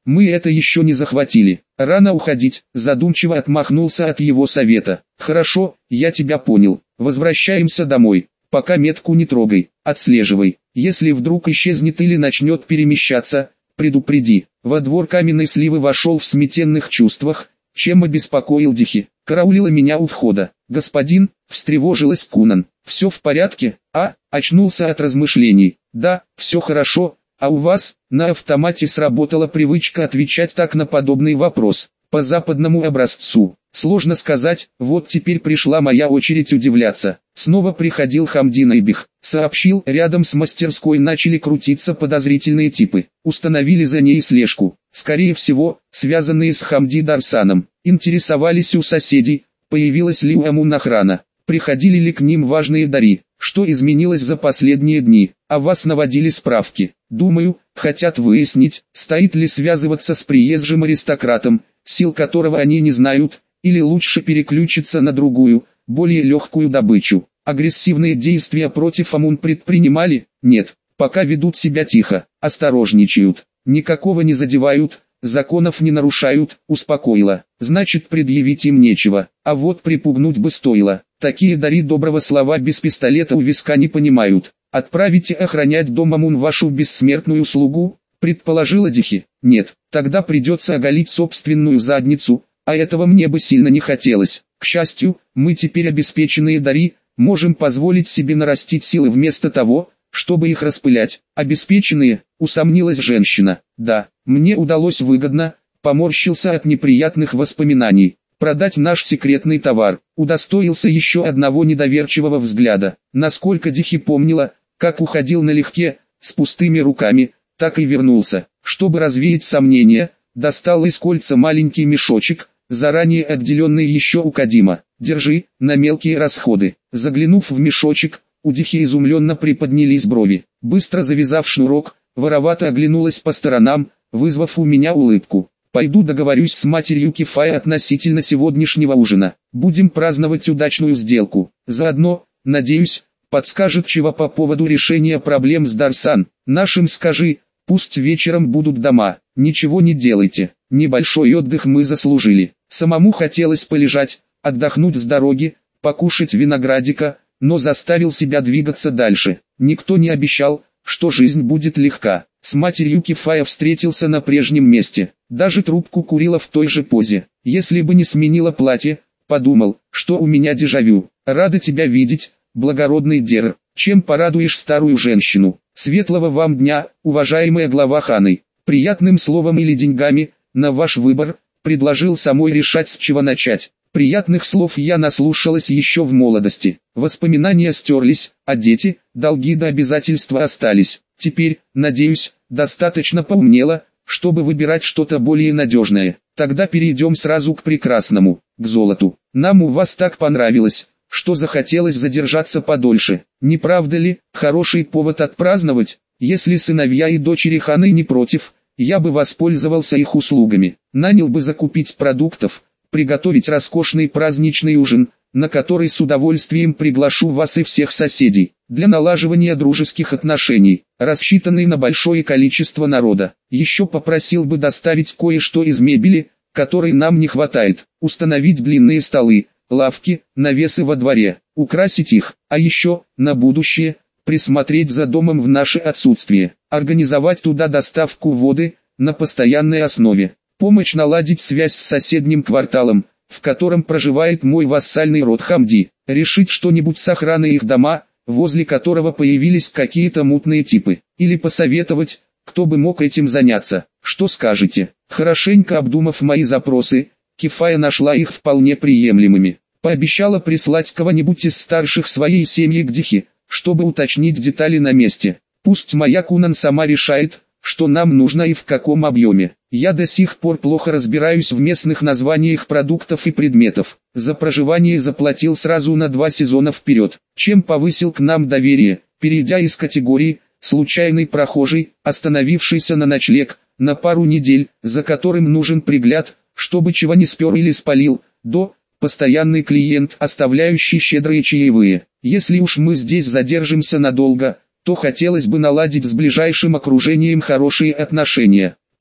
Мы это еще не захватили. Рано уходить, задумчиво отмахнулся от его совета. Хорошо, я тебя понял. Возвращаемся домой. Пока метку не трогай, отслеживай. Если вдруг исчезнет или начнет перемещаться, предупреди. Во двор Каменной Сливы вошел в смятенных чувствах, чем обеспокоил Дихи. Караулила меня у входа. «Господин», — встревожилась Кунан, — «все в порядке?» Очнулся от размышлений. «Да, все хорошо, а у вас?» На автомате сработала привычка отвечать так на подобный вопрос, по западному образцу. Сложно сказать, вот теперь пришла моя очередь удивляться. Снова приходил Хамди Найбих, сообщил, рядом с мастерской начали крутиться подозрительные типы. Установили за ней слежку, скорее всего, связанные с Хамди Дарсаном. Интересовались у соседей, появилась ли у Амун охрана, приходили ли к ним важные дари, что изменилось за последние дни. О вас наводили справки. Думаю, хотят выяснить, стоит ли связываться с приезжим аристократом, сил которого они не знают, или лучше переключиться на другую, более легкую добычу. Агрессивные действия против Амун предпринимали? Нет, пока ведут себя тихо, осторожничают, никакого не задевают, законов не нарушают, успокоила. Значит, предъявить им нечего, а вот припугнуть бы стоило. Такие дари доброго слова без пистолета у виска не понимают. Отправите охранять дом Амун вашу бессмертную слугу, предположила Дихи. Нет, тогда придется оголить собственную задницу, а этого мне бы сильно не хотелось. К счастью, мы теперь обеспеченные дари, можем позволить себе нарастить силы вместо того, чтобы их распылять. Обеспеченные, усомнилась женщина. Да, мне удалось выгодно, поморщился от неприятных воспоминаний. Продать наш секретный товар. Удостоился еще одного недоверчивого взгляда. Насколько Дихи помнила, как уходил налегке, с пустыми руками, так и вернулся. Чтобы развеять сомнения, достал из кольца маленький мешочек, заранее отделенный еще у Кадима. Держи, на мелкие расходы. Заглянув в мешочек, у Дихи изумленно приподнялись брови. Быстро завязав шнурок, воровато оглянулась по сторонам, вызвав у меня улыбку. Пойду договорюсь с матерью Кифая относительно сегодняшнего ужина. Будем праздновать удачную сделку. Заодно, надеюсь, подскажет чего по поводу решения проблем с Дарсан. Нашим скажи, пусть вечером будут дома. Ничего не делайте. Небольшой отдых мы заслужили. Самому хотелось полежать, отдохнуть с дороги, покушать виноградика, но заставил себя двигаться дальше. Никто не обещал, что жизнь будет легка. С матерью Кифая встретился на прежнем месте. Даже трубку курила в той же позе. Если бы не сменила платье, подумал, что у меня дежавю. Рада тебя видеть, благородный Дер. Чем порадуешь старую женщину? Светлого вам дня, уважаемая глава Ханы. Приятным словом или деньгами, на ваш выбор, предложил самой решать, с чего начать. Приятных слов я наслушалась еще в молодости. Воспоминания стерлись, а дети, долги до обязательства остались. Теперь, надеюсь, достаточно поумнела, чтобы выбирать что-то более надежное. Тогда перейдем сразу к прекрасному, к золоту. Нам у вас так понравилось, что захотелось задержаться подольше. Не правда ли? Хороший повод отпраздновать. Если сыновья и дочери Ханы не против, я бы воспользовался их услугами. Нанял бы закупить продуктов, приготовить роскошный праздничный ужин, на который с удовольствием приглашу вас и всех соседей, для налаживания дружеских отношений, рассчитанный на большое количество народа. Еще попросил бы доставить кое-что из мебели, которой нам не хватает, установить длинные столы, лавки, навесы во дворе, украсить их, а еще, на будущее, присмотреть за домом в наше отсутствие, организовать туда доставку воды, на постоянной основе, помочь наладить связь с соседним кварталом, в котором проживает мой вассальный род Хамди, решить что-нибудь с охраной их дома, возле которого появились какие-то мутные типы, или посоветовать, кто бы мог этим заняться. Что скажете? Хорошенько обдумав мои запросы, Кифая нашла их вполне приемлемыми. Пообещала прислать кого-нибудь из старших своей семьи к Дихи, чтобы уточнить детали на месте. Пусть моя Кунан сама решает, что нам нужно и в каком объеме. Я до сих пор плохо разбираюсь в местных названиях продуктов и предметов. За проживание заплатил сразу на 2 сезона вперед, чем повысил к нам доверие, перейдя из категории «случайный прохожий», остановившийся на ночлег, на пару недель, за которым нужен пригляд, чтобы чего не спер или спалил, до «постоянный клиент, оставляющий щедрые чаевые». Если уж мы здесь задержимся надолго, то хотелось бы наладить с ближайшим окружением хорошие отношения.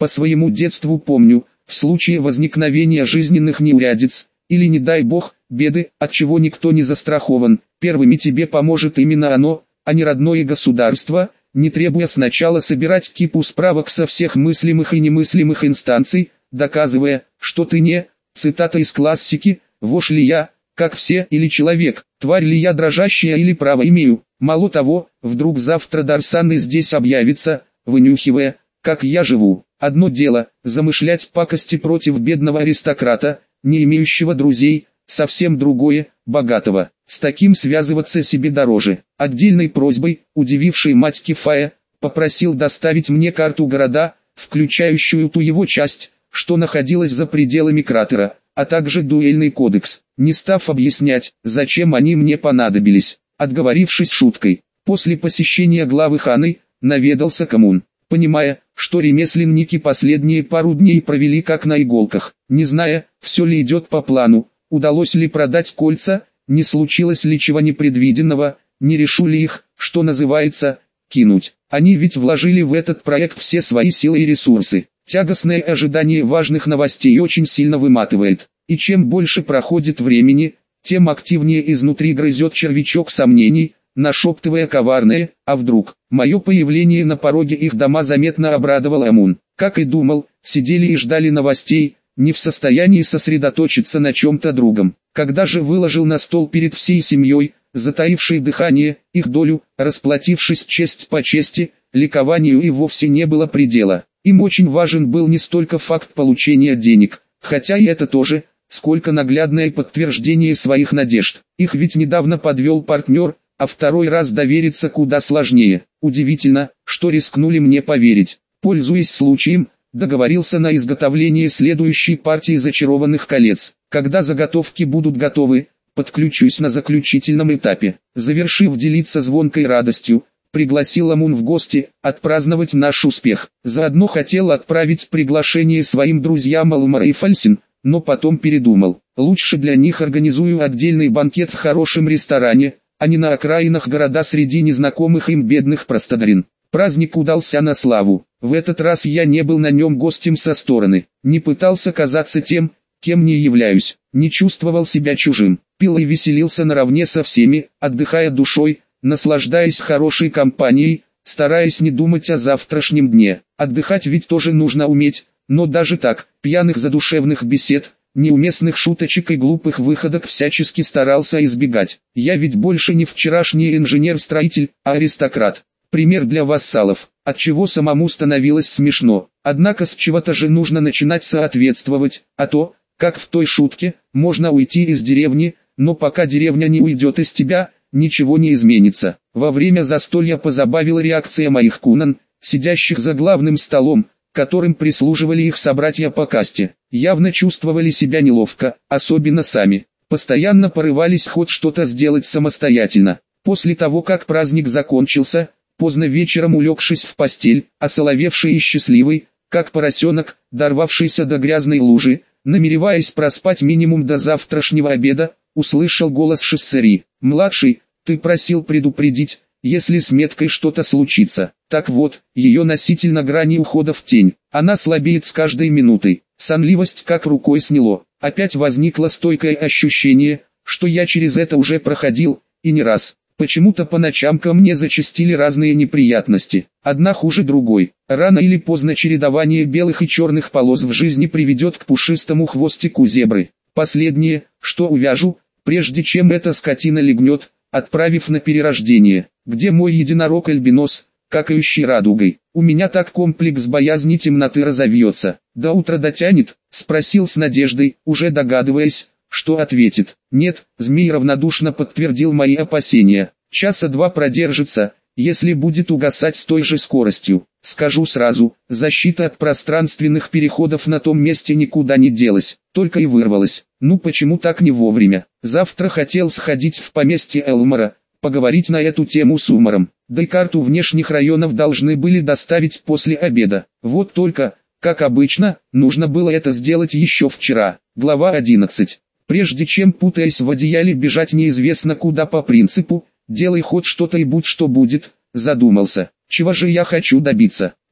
По своему детству помню, в случае возникновения жизненных неурядиц, или не дай бог, беды, от чего никто не застрахован, первыми тебе поможет именно оно, а не родное государство, не требуя сначала собирать кипу справок со всех мыслимых и немыслимых инстанций, доказывая, что ты не, цитата из классики, вошь ли я, как все, или человек, тварь ли я дрожащая или право имею. Мало того, вдруг завтра Дарсан здесь объявится, вынюхивая, как я живу. Одно дело, замышлять пакости против бедного аристократа, не имеющего друзей, совсем другое, богатого. С таким связываться себе дороже. Отдельной просьбой, удивившей мать Кефая, попросил доставить мне карту города, включающую ту его часть, что находилась за пределами кратера, а также дуэльный кодекс. Не став объяснять, зачем они мне понадобились, отговорившись шуткой, после посещения главы ханы, наведался к Амун, понимая, что ремесленники последние пару дней провели как на иголках, не зная, все ли идет по плану, удалось ли продать кольца, не случилось ли чего непредвиденного, не решу ли их, что называется, кинуть. Они ведь вложили в этот проект все свои силы и ресурсы. Тягостное ожидание важных новостей очень сильно выматывает, и чем больше проходит времени, тем активнее изнутри грызет червячок сомнений, нашептывая коварное, а вдруг. Мое появление на пороге их дома заметно обрадовало Амун. Как и думал, сидели и ждали новостей, не в состоянии сосредоточиться на чем-то другом. Когда же выложил на стол перед всей семьей, затаившей дыхание, их долю, расплатившись честь по чести, ликованию и вовсе не было предела. Им очень важен был не столько факт получения денег, хотя и это тоже, сколько наглядное подтверждение своих надежд. Их ведь недавно подвел партнер, а второй раз довериться куда сложнее. Удивительно, что рискнули мне поверить. Пользуясь случаем, договорился на изготовление следующей партии зачарованных колец. Когда заготовки будут готовы, подключусь на заключительном этапе. Завершив делиться звонкой радостью, пригласил Амун в гости, отпраздновать наш успех. Заодно хотел отправить приглашение своим друзьям Алмар и Фальсин, но потом передумал. Лучше для них организую отдельный банкет в хорошем ресторане, а не на окраинах города среди незнакомых им бедных простодарин. Праздник удался на славу. В этот раз я не был на нем гостем со стороны, не пытался казаться тем, кем не являюсь, не чувствовал себя чужим, пил и веселился наравне со всеми, отдыхая душой, наслаждаясь хорошей компанией, стараясь не думать о завтрашнем дне. Отдыхать ведь тоже нужно уметь, но даже так, пьяных задушевных бесед, неуместных шуточек и глупых выходок всячески старался избегать. Я ведь больше не вчерашний инженер-строитель, а аристократ. Пример для вассалов, от чего самому становилось смешно. Однако с чего-то же нужно начинать соответствовать, а то, как в той шутке, можно уйти из деревни, но пока деревня не уйдет из тебя, ничего не изменится. Во время застолья позабавила реакция моих кунан, сидящих за главным столом, которым прислуживали их собратья по касте. Явно чувствовали себя неловко, особенно сами. Постоянно порывались хоть что-то сделать самостоятельно. После того, как праздник закончился, поздно вечером улегшись в постель, осоловевший и счастливый, как поросенок, дорвавшийся до грязной лужи, намереваясь проспать минимум до завтрашнего обеда, услышал голос Шессери. «Младший, ты просил предупредить, если с меткой что-то случится». Так вот, ее носитель на грани ухода в тень. Она слабеет с каждой минутой. Сонливость как рукой сняло. Опять возникло стойкое ощущение, что я через это уже проходил, и не раз. Почему-то по ночам ко мне зачастили разные неприятности. Одна хуже другой. Рано или поздно чередование белых и черных полос в жизни приведет к пушистому хвостику зебры. Последнее, что увяжу, прежде чем эта скотина легнет, отправив на перерождение. Где мой единорог-альбинос, какающий радугой? У меня так комплекс боязни темноты разовьется. До утра дотянет? Спросил с надеждой, уже догадываясь, что ответит. Нет, змей равнодушно подтвердил мои опасения. Часа два продержится, если будет угасать с той же скоростью. Скажу сразу, защита от пространственных переходов на том месте никуда не делась, только и вырвалась. Ну почему так не вовремя? Завтра хотел сходить в поместье Элмара, поговорить на эту тему с Умаром. Да и карту внешних районов должны были доставить после обеда. Вот только, как обычно, нужно было это сделать еще вчера. Глава 11. Прежде чем, путаясь в одеяле, бежать неизвестно куда по принципу «делай хоть что-то и будь что будет», задумался. Чего же я хочу добиться?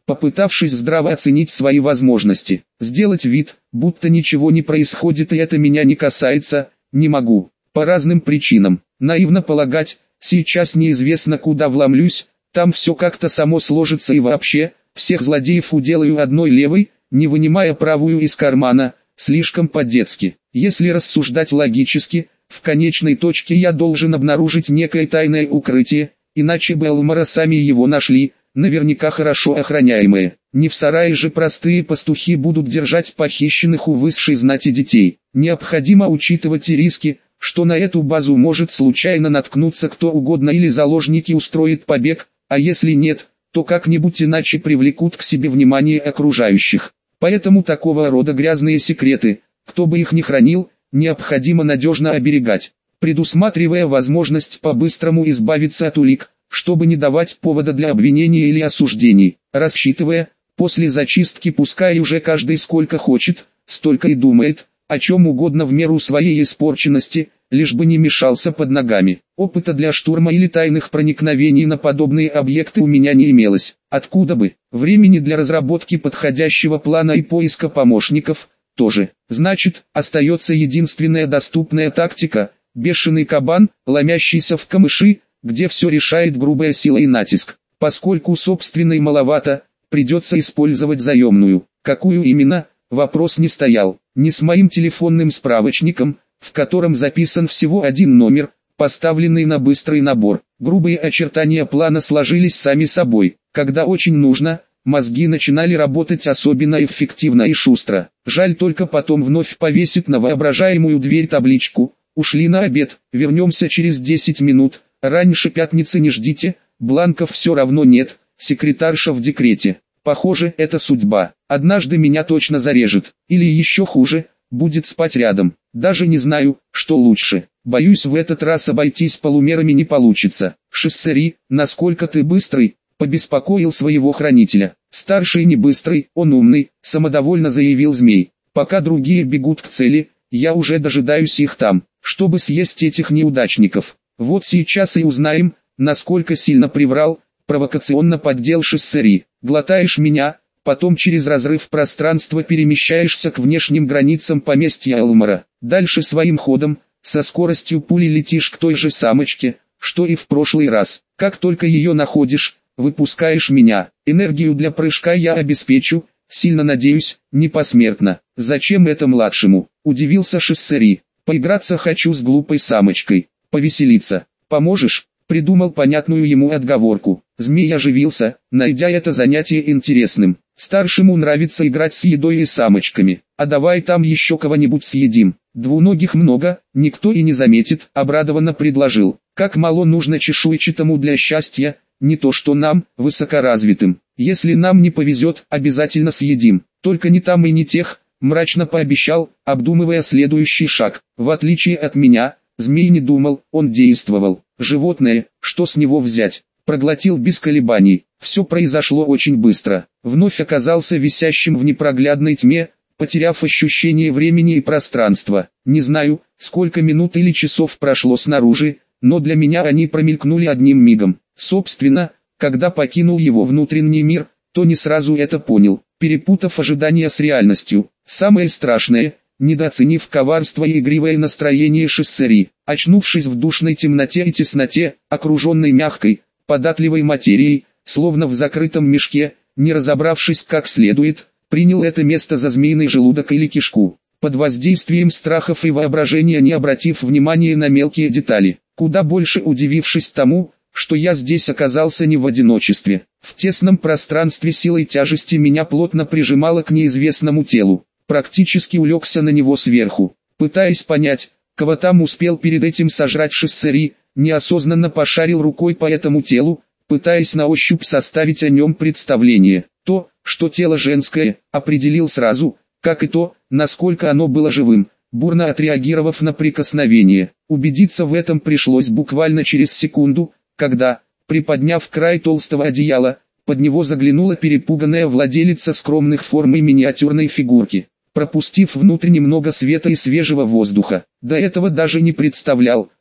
попытавшись здраво оценить свои возможности. Сделать вид, будто ничего не происходит и это меня не касается, не могу. По разным причинам. Наивно полагать, сейчас неизвестно куда вломлюсь, там все как-то само сложится и вообще, всех злодеев уделаю одной левой, не вынимая правую из кармана, слишком по-детски. Если рассуждать логически, в конечной точке я должен обнаружить некое тайное укрытие, иначе бы Элмора сами его нашли, наверняка хорошо охраняемые. Не в сарае же простые пастухи будут держать похищенных у высшей знати детей. Необходимо учитывать и риски, что на эту базу может случайно наткнуться кто угодно или заложники устроят побег, а если нет, то как-нибудь иначе привлекут к себе внимание окружающих. Поэтому такого рода грязные секреты, кто бы их ни хранил, необходимо надежно оберегать, предусматривая возможность по-быстрому избавиться от улик, чтобы не давать повода для обвинения или осуждений, рассчитывая, после зачистки пускай уже каждый сколько хочет, столько и думает, о чем угодно в меру своей испорченности, лишь бы не мешался под ногами. Опыта для штурма или тайных проникновений на подобные объекты у меня не имелось. Откуда бы? Времени для разработки подходящего плана и поиска помощников тоже. Значит, остается единственная доступная тактика – бешеный кабан, ломящийся в камыши, где все решает грубая сила и натиск. Поскольку собственной маловато, придется использовать заемную. Какую именно, вопрос не стоял. Не с моим телефонным справочником, в котором записан всего один номер, поставленный на быстрый набор. Грубые очертания плана сложились сами собой. Когда очень нужно, мозги начинали работать особенно эффективно и шустро. Жаль только потом вновь повесить на воображаемую дверь табличку «Ушли на обед, вернемся через 10 минут». Раньше пятницы не ждите, бланков все равно нет, секретарша в декрете. Похоже, это судьба. Однажды меня точно зарежет. Или еще хуже, будет спать рядом. Даже не знаю, что лучше. Боюсь, в этот раз обойтись полумерами не получится. Шиссери, насколько ты быстрый, побеспокоил своего хранителя. Старший не быстрый, он умный, самодовольно заявил змей. Пока другие бегут к цели, я уже дожидаюсь их там, чтобы съесть этих неудачников. Вот сейчас и узнаем, насколько сильно приврал, провокационно поддел Шиссери. Глотаешь меня, потом через разрыв пространства перемещаешься к внешним границам поместья Элмора. Дальше своим ходом, со скоростью пули летишь к той же самочке, что и в прошлый раз. Как только ее находишь, выпускаешь меня. Энергию для прыжка я обеспечу, сильно надеюсь, не посмертно. Зачем это младшему? Удивился Шиссери. Поиграться хочу с глупой самочкой. Повеселиться. Поможешь? Придумал понятную ему отговорку. Змей оживился, найдя это занятие интересным. Старшему нравится играть с едой и самочками. А давай там еще кого-нибудь съедим. Двуногих много, никто и не заметит, обрадованно предложил. Как мало нужно чешуйчатому для счастья, не то что нам, высокоразвитым. Если нам не повезет, обязательно съедим. Только не там и не тех, мрачно пообещал, обдумывая следующий шаг. В отличие от меня, змей не думал, он действовал. Животное, что с него взять? Проглотил без колебаний. Все произошло очень быстро. Вновь оказался висящим в непроглядной тьме, потеряв ощущение времени и пространства. Не знаю, сколько минут или часов прошло снаружи, но для меня они промелькнули одним мигом. Собственно, когда покинул его внутренний мир, то не сразу это понял, перепутав ожидания с реальностью. Самое страшное, недооценив коварство и игривое настроение Шиссери, очнувшись в душной темноте и тесноте, окруженной мягкой, податливой материей, словно в закрытом мешке, не разобравшись как следует, принял это место за змеиный желудок или кишку, под воздействием страхов и воображения не обратив внимания на мелкие детали, куда больше удивившись тому, что я здесь оказался не в одиночестве. В тесном пространстве силой тяжести меня плотно прижимало к неизвестному телу, практически улегся на него сверху, пытаясь понять, кого там успел перед этим сожрать Шиссери, неосознанно пошарил рукой по этому телу, пытаясь на ощупь составить о нем представление. То, что тело женское, определил сразу, как и то, насколько оно было живым, бурно отреагировав на прикосновение. Убедиться в этом пришлось буквально через секунду, когда, приподняв край толстого одеяла, под него заглянула перепуганная владелица скромных форм и миниатюрной фигурки. Пропустив внутрь немного света и свежего воздуха, до этого даже не представлял,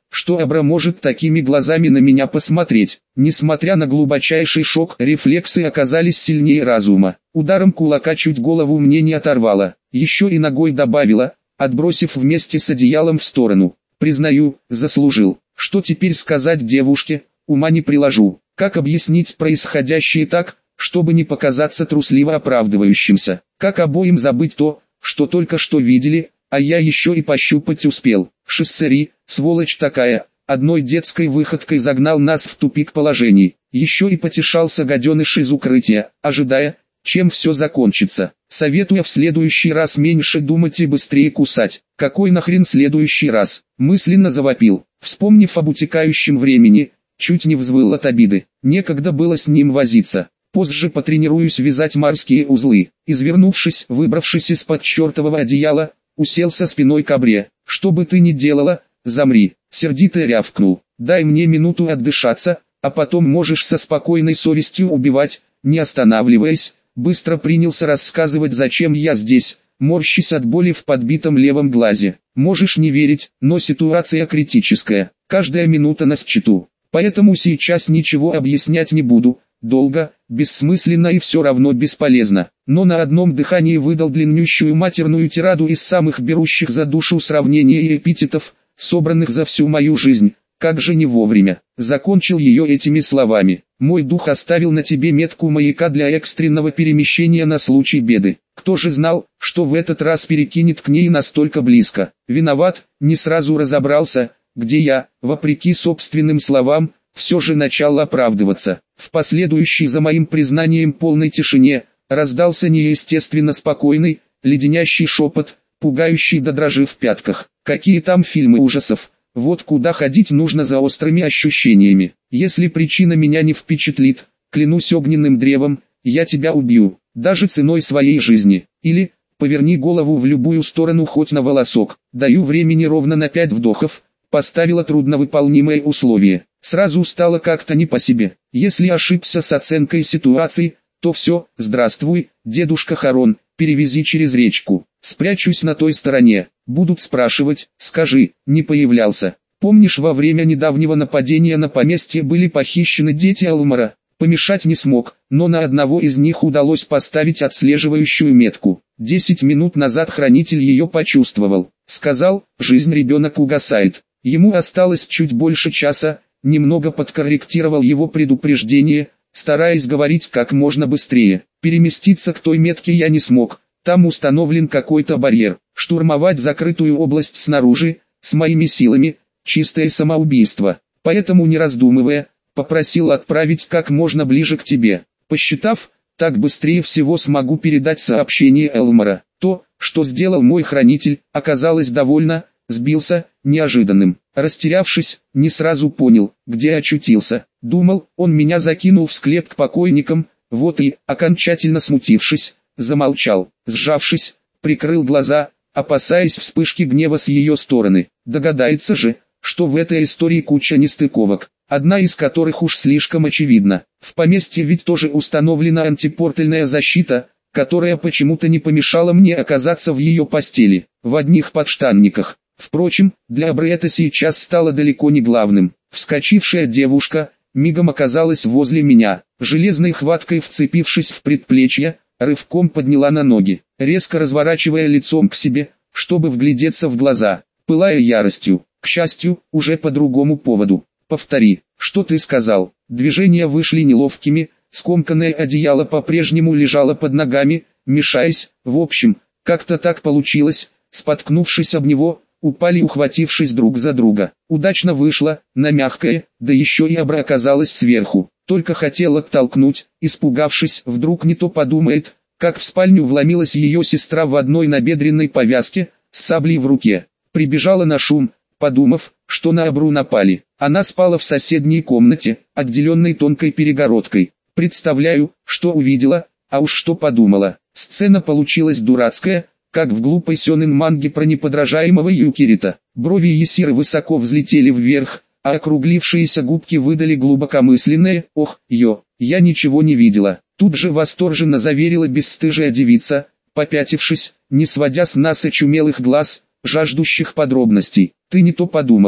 что Абра может такими глазами на меня посмотреть. Несмотря на глубочайший шок, рефлексы оказались сильнее разума. Ударом кулака чуть голову мне не оторвало. Еще и ногой добавила, отбросив вместе с одеялом в сторону. Признаю, заслужил. Что теперь сказать девушке, ума не приложу. Как объяснить происходящее так, чтобы не показаться трусливо оправдывающимся? Как обоим забыть то, что только что видели, а я еще и пощупать успел? Шиссери, сволочь такая, одной детской выходкой загнал нас в тупик положений. Еще и потешался гаденыш из укрытия, ожидая, чем все закончится. Советую в следующий раз меньше думать и быстрее кусать. Какой нахрен следующий раз? Мысленно завопил, вспомнив об утекающем времени, чуть не взвыл от обиды. Некогда было с ним возиться. Позже потренируюсь вязать морские узлы. Извернувшись, выбравшись из-под чертового одеяла, уселся спиной к Абре. Что бы ты ни делала, замри. Сердито рявкнул. Дай мне минуту отдышаться, а потом можешь со спокойной совестью убивать, не останавливаясь. Быстро принялся рассказывать, зачем я здесь, морщась от боли в подбитом левом глазе. Можешь не верить, но ситуация критическая. Каждая минута на счету. Поэтому сейчас ничего объяснять не буду. Долго, бессмысленно и все равно бесполезно. Но на одном дыхании выдал длиннющую матерную тираду из самых берущих за душу сравнений и эпитетов, собранных за всю мою жизнь. Как же не вовремя. Закончил ее этими словами. Мой дух оставил на тебе метку маяка для экстренного перемещения на случай беды. Кто же знал, что в этот раз перекинет к ней настолько близко? Виноват, не сразу разобрался, где я, вопреки собственным словам, все же начал оправдываться. В последующей за моим признанием полной тишине, раздался неестественно спокойный, леденящий шепот, пугающий до дрожи в пятках. Какие там фильмы ужасов? Вот куда ходить нужно за острыми ощущениями. Если причина меня не впечатлит, клянусь огненным древом, я тебя убью, даже ценой своей жизни. Или, поверни голову в любую сторону хоть на волосок. Даю времени ровно на 5 вдохов, поставила трудновыполнимое условие. Сразу стало как-то не по себе. Если ошибся с оценкой ситуации, то все, здравствуй, дедушка Харон, перевези через речку. Спрячусь на той стороне. Будут спрашивать, скажи, не появлялся. Помнишь, во время недавнего нападения на поместье были похищены дети Алмара? Помешать не смог, но на одного из них удалось поставить отслеживающую метку. 10 минут назад хранитель ее почувствовал. Сказал, жизнь ребенок угасает. Ему осталось чуть больше часа, немного подкорректировал его предупреждение, стараясь говорить как можно быстрее. Переместиться к той метке я не смог. Там установлен какой-то барьер. Штурмовать закрытую область снаружи, с моими силами, чистое самоубийство. Поэтому, не раздумывая, попросил отправить как можно ближе к тебе. Посчитав, так быстрее всего смогу передать сообщение Элмара. То, что сделал мой хранитель, оказалось довольно, сбился, неожиданным. Растерявшись, не сразу понял, где очутился. Думал, он меня закинул в склеп к покойникам, вот и, окончательно смутившись, замолчал. Сжавшись, прикрыл глаза, опасаясь вспышки гнева с ее стороны. Догадается же, что в этой истории куча нестыковок, одна из которых уж слишком очевидна. В поместье ведь тоже установлена антипортальная защита, которая почему-то не помешала мне оказаться в ее постели, в одних подштанниках. Впрочем, для Абры это сейчас стало далеко не главным. Вскочившая девушка, мигом оказалась возле меня, железной хваткой вцепившись в предплечье, рывком подняла на ноги, резко разворачивая лицом к себе, чтобы вглядеться в глаза, пылая яростью. К счастью, уже по другому поводу. Повтори, что ты сказал. Движения вышли неловкими, скомканное одеяло по-прежнему лежало под ногами, мешаясь. В общем, как-то так получилось, споткнувшись об него, упали, ухватившись друг за друга. Удачно вышло, на мягкое, да еще и Абра оказалась сверху. Только хотел оттолкнуть, испугавшись, вдруг не то подумает, как в спальню вломилась ее сестра в одной набедренной повязке, с саблей в руке. Прибежала на шум, подумав, что на Абру напали. Она спала в соседней комнате, отделенной тонкой перегородкой. Представляю, что увидела, а уж что подумала. Сцена получилась дурацкая, как в глупой сёнэн манге про неподражаемого Юкирита. Брови Есиры высоко взлетели вверх, а округлившиеся губки выдали глубокомысленное «Ох, я ничего не видела». Тут же восторженно заверила бесстыжая девица, попятившись, не сводя с нас очумелых глаз, жаждущих подробностей. «Ты не то подумала.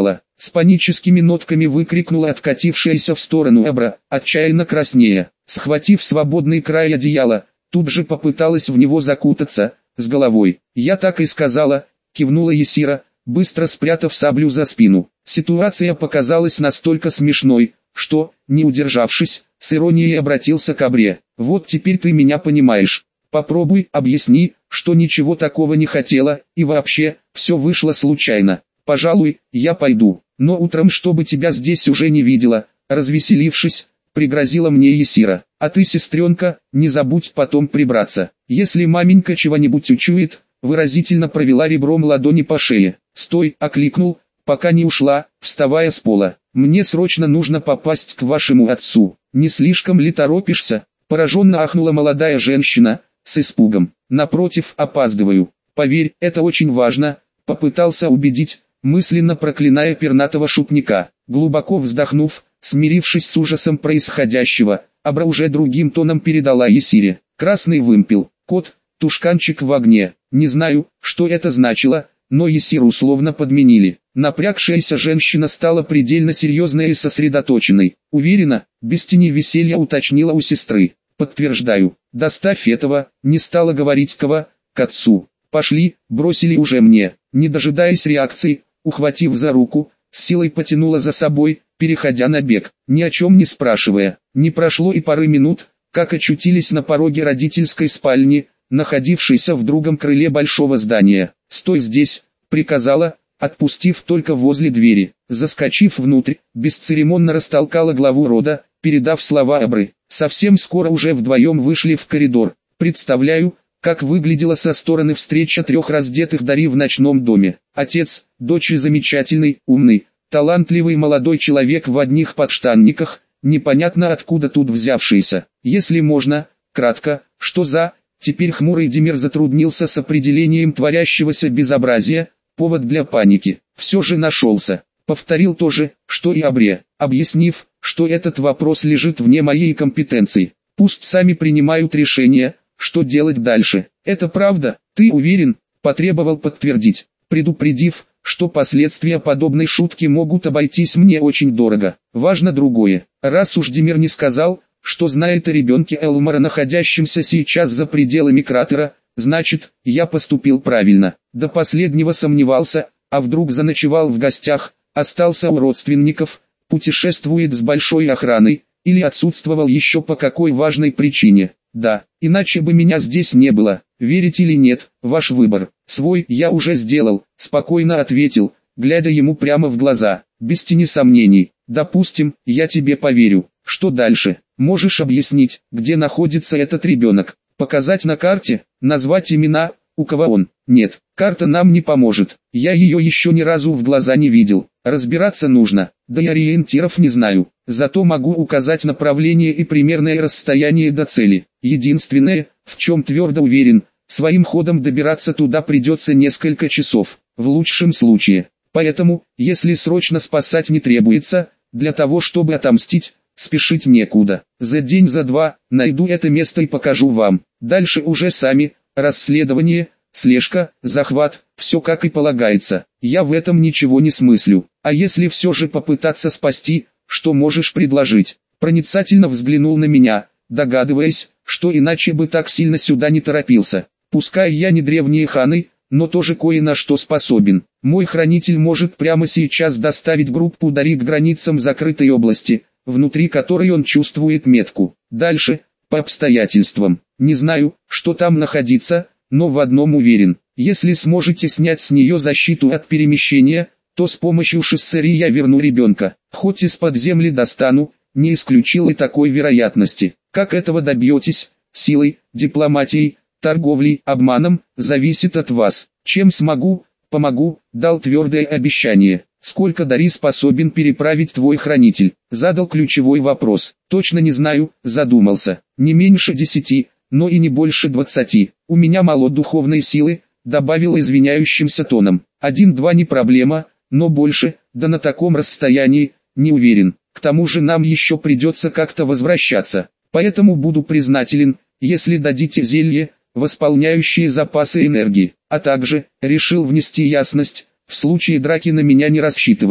с паническими нотками выкрикнула откатившаяся в сторону Эбра, отчаянно краснея. Схватив свободный край одеяла, тут же попыталась в него закутаться, с головой. «Я так и сказала», — кивнула Есира, быстро спрятав саблю за спину. Ситуация показалась настолько смешной, что, не удержавшись, с иронией обратился к Абре. «Вот теперь ты меня понимаешь. Попробуй, объясни, что ничего такого не хотела, и вообще, все вышло случайно. Пожалуй, я пойду, но утром чтобы тебя здесь уже не видела», развеселившись, пригрозила мне Есира. «А ты, сестренка, не забудь потом прибраться. Если маменька чего-нибудь учует», выразительно провела ребром ладони по шее. «Стой!» — окликнул, пока не ушла, вставая с пола. «Мне срочно нужно попасть к вашему отцу. Не слишком ли торопишься?» Пораженно ахнула молодая женщина, с испугом. «Напротив, опаздываю. Поверь, это очень важно», — попытался убедить, мысленно проклиная пернатого шутника. Глубоко вздохнув, смирившись с ужасом происходящего, Абра уже другим тоном передала Есире. «Красный вымпел, кот, тушканчик в огне». Не знаю, что это значило, но Есиру условно подменили. Напрягшаяся женщина стала предельно серьезной и сосредоточенной. Уверена, без тени веселья уточнила у сестры. «Подтверждаю. Доставь этого», не стала говорить кого, к отцу. «Пошли», бросили уже мне. Не дожидаясь реакции, ухватив за руку, с силой потянула за собой, переходя на бег, ни о чем не спрашивая. Не прошло и пары минут, как очутились на пороге родительской спальни, находившейся в другом крыле большого здания. «Стой здесь», приказала, отпустив только возле двери. Заскочив внутрь, бесцеремонно растолкала главу рода, передав слова Абры. Совсем скоро уже вдвоем вышли в коридор. Представляю, как выглядела со стороны встреча трех раздетых Дари в ночном доме. Отец, дочь и замечательный, умный, талантливый молодой человек в одних подштанниках, непонятно откуда тут взявшийся. Если можно, кратко, что за... Теперь хмурый Демир затруднился с определением творящегося безобразия, повод для паники. Все же нашелся. Повторил то же, что и Абре, объяснив, что этот вопрос лежит вне моей компетенции. Пусть сами принимают решение, что делать дальше. «Это правда, ты уверен?» – потребовал подтвердить, предупредив, что последствия подобной шутки могут обойтись мне очень дорого. Важно другое. Раз уж Демир не сказал, что знает о ребенке Элмара, находящемся сейчас за пределами кратера, значит, я поступил правильно. До последнего сомневался, а вдруг заночевал в гостях, остался у родственников, путешествует с большой охраной, или отсутствовал еще по какой важной причине. Да, иначе бы меня здесь не было. Верить или нет, ваш выбор. Свой я уже сделал, спокойно ответил, глядя ему прямо в глаза, без тени сомнений. Допустим, я тебе поверю. Что дальше? Можешь объяснить, где находится этот ребенок? Показать на карте? Назвать имена? У кого он? Нет, карта нам не поможет. Я ее еще ни разу в глаза не видел. Разбираться нужно, да и ориентиров не знаю. Зато могу указать направление и примерное расстояние до цели. Единственное, в чем твердо уверен, своим ходом добираться туда придется несколько часов, в лучшем случае. Поэтому, если срочно спасать не требуется, для того чтобы отомстить, спешить некуда. За день, за два, найду это место и покажу вам. Дальше уже сами, расследование, слежка, захват, все как и полагается. Я в этом ничего не смыслю. А если все же попытаться спасти, что можешь предложить? Проницательно взглянул на меня, догадываясь, что иначе бы так сильно сюда не торопился. Пускай я не древние ханы, но тоже кое на что способен. Мой хранитель может прямо сейчас доставить группу Дари к границам закрытой области, внутри которой он чувствует метку. Дальше, по обстоятельствам. Не знаю, что там находится, но в одном уверен. Если сможете снять с нее защиту от перемещения, то с помощью шоссери я верну ребенка. Хоть из-под земли достану, не исключил и такой вероятности. Как этого добьетесь? Силой, дипломатией, торговлей, обманом, зависит от вас. Чем смогу, помогу, дал твердое обещание. Сколько Дари способен переправить твой хранитель? Задал ключевой вопрос. Точно не знаю, задумался. Не меньше 10, но и не больше 20. У меня мало духовной силы, добавил извиняющимся тоном. 1-2 не проблема, но больше, да на таком расстоянии, не уверен. К тому же нам еще придется как-то возвращаться. Поэтому буду признателен, если дадите зелье, восполняющие запасы энергии. А также, решил внести ясность, в случае драки на меня не рассчитывайте.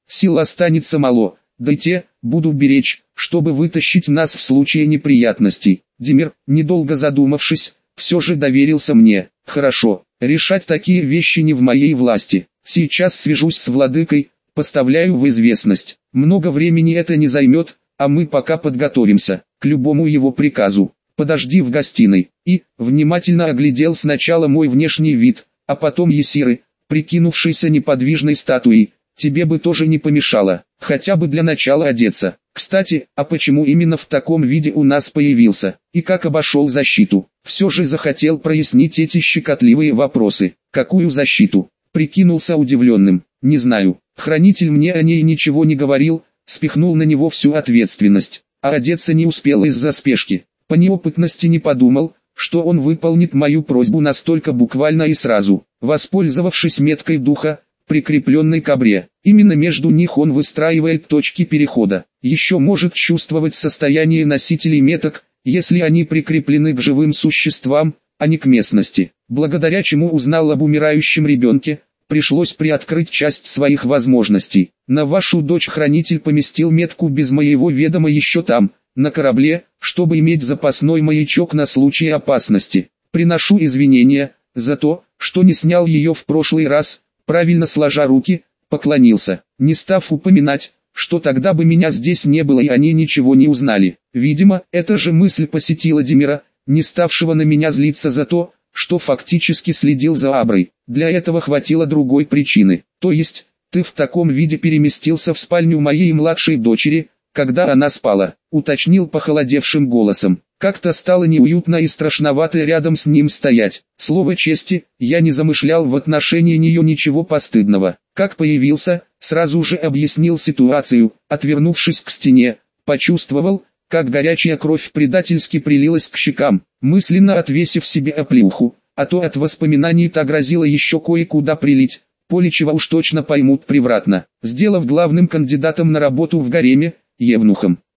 сил останется мало, да и те, буду беречь, чтобы вытащить нас в случае неприятностей. Демир, недолго задумавшись, все же доверился мне. Хорошо, решать такие вещи не в моей власти. Сейчас свяжусь с владыкой, поставляю в известность. Много времени это не займет, а мы пока подготовимся к любому его приказу. Подожди в гостиной. И внимательно оглядел сначала мой внешний вид, а потом Есиры, прикинувшейся неподвижной статуей. Тебе бы тоже не помешало, хотя бы для начала одеться. Кстати, а почему именно в таком виде у нас появился, и как обошел защиту? Все же захотел прояснить эти щекотливые вопросы. Какую защиту? Прикинулся удивленным. Не знаю, хранитель мне о ней ничего не говорил, спихнул на него всю ответственность, а одеться не успел из-за спешки. По неопытности не подумал, что он выполнит мою просьбу настолько буквально и сразу, воспользовавшись меткой духа, прикрепленной к обре. Именно между них он выстраивает точки перехода. Еще может чувствовать состояние носителей меток, если они прикреплены к живым существам, а не к местности. Благодаря чему узнал об умирающем ребенке, пришлось приоткрыть часть своих возможностей. На вашу дочь хранитель поместил метку без моего ведома еще там, на корабле, чтобы иметь запасной маячок на случай опасности. Приношу извинения за то, что не снял ее в прошлый раз. Правильно сложа руки, поклонился, не став упоминать, что тогда бы меня здесь не было и они ничего не узнали. Видимо, эта же мысль посетила Демира, не ставшего на меня злиться за то, что фактически следил за Аброй. Для этого хватило другой причины. То есть, ты в таком виде переместился в спальню моей младшей дочери, когда она спала, уточнил похолодевшим голосом. Как-то стало неуютно и страшновато рядом с ним стоять. Слово чести, я не замышлял в отношении нее ничего постыдного. Как появился, сразу же объяснил ситуацию, отвернувшись к стене, почувствовал, как горячая кровь предательски прилилась к щекам, мысленно отвесив себе оплеуху, а то от воспоминаний та грозила еще кое-куда прилить. Поличева уж точно поймут превратно, сделав главным кандидатом на работу в гареме, евнухом.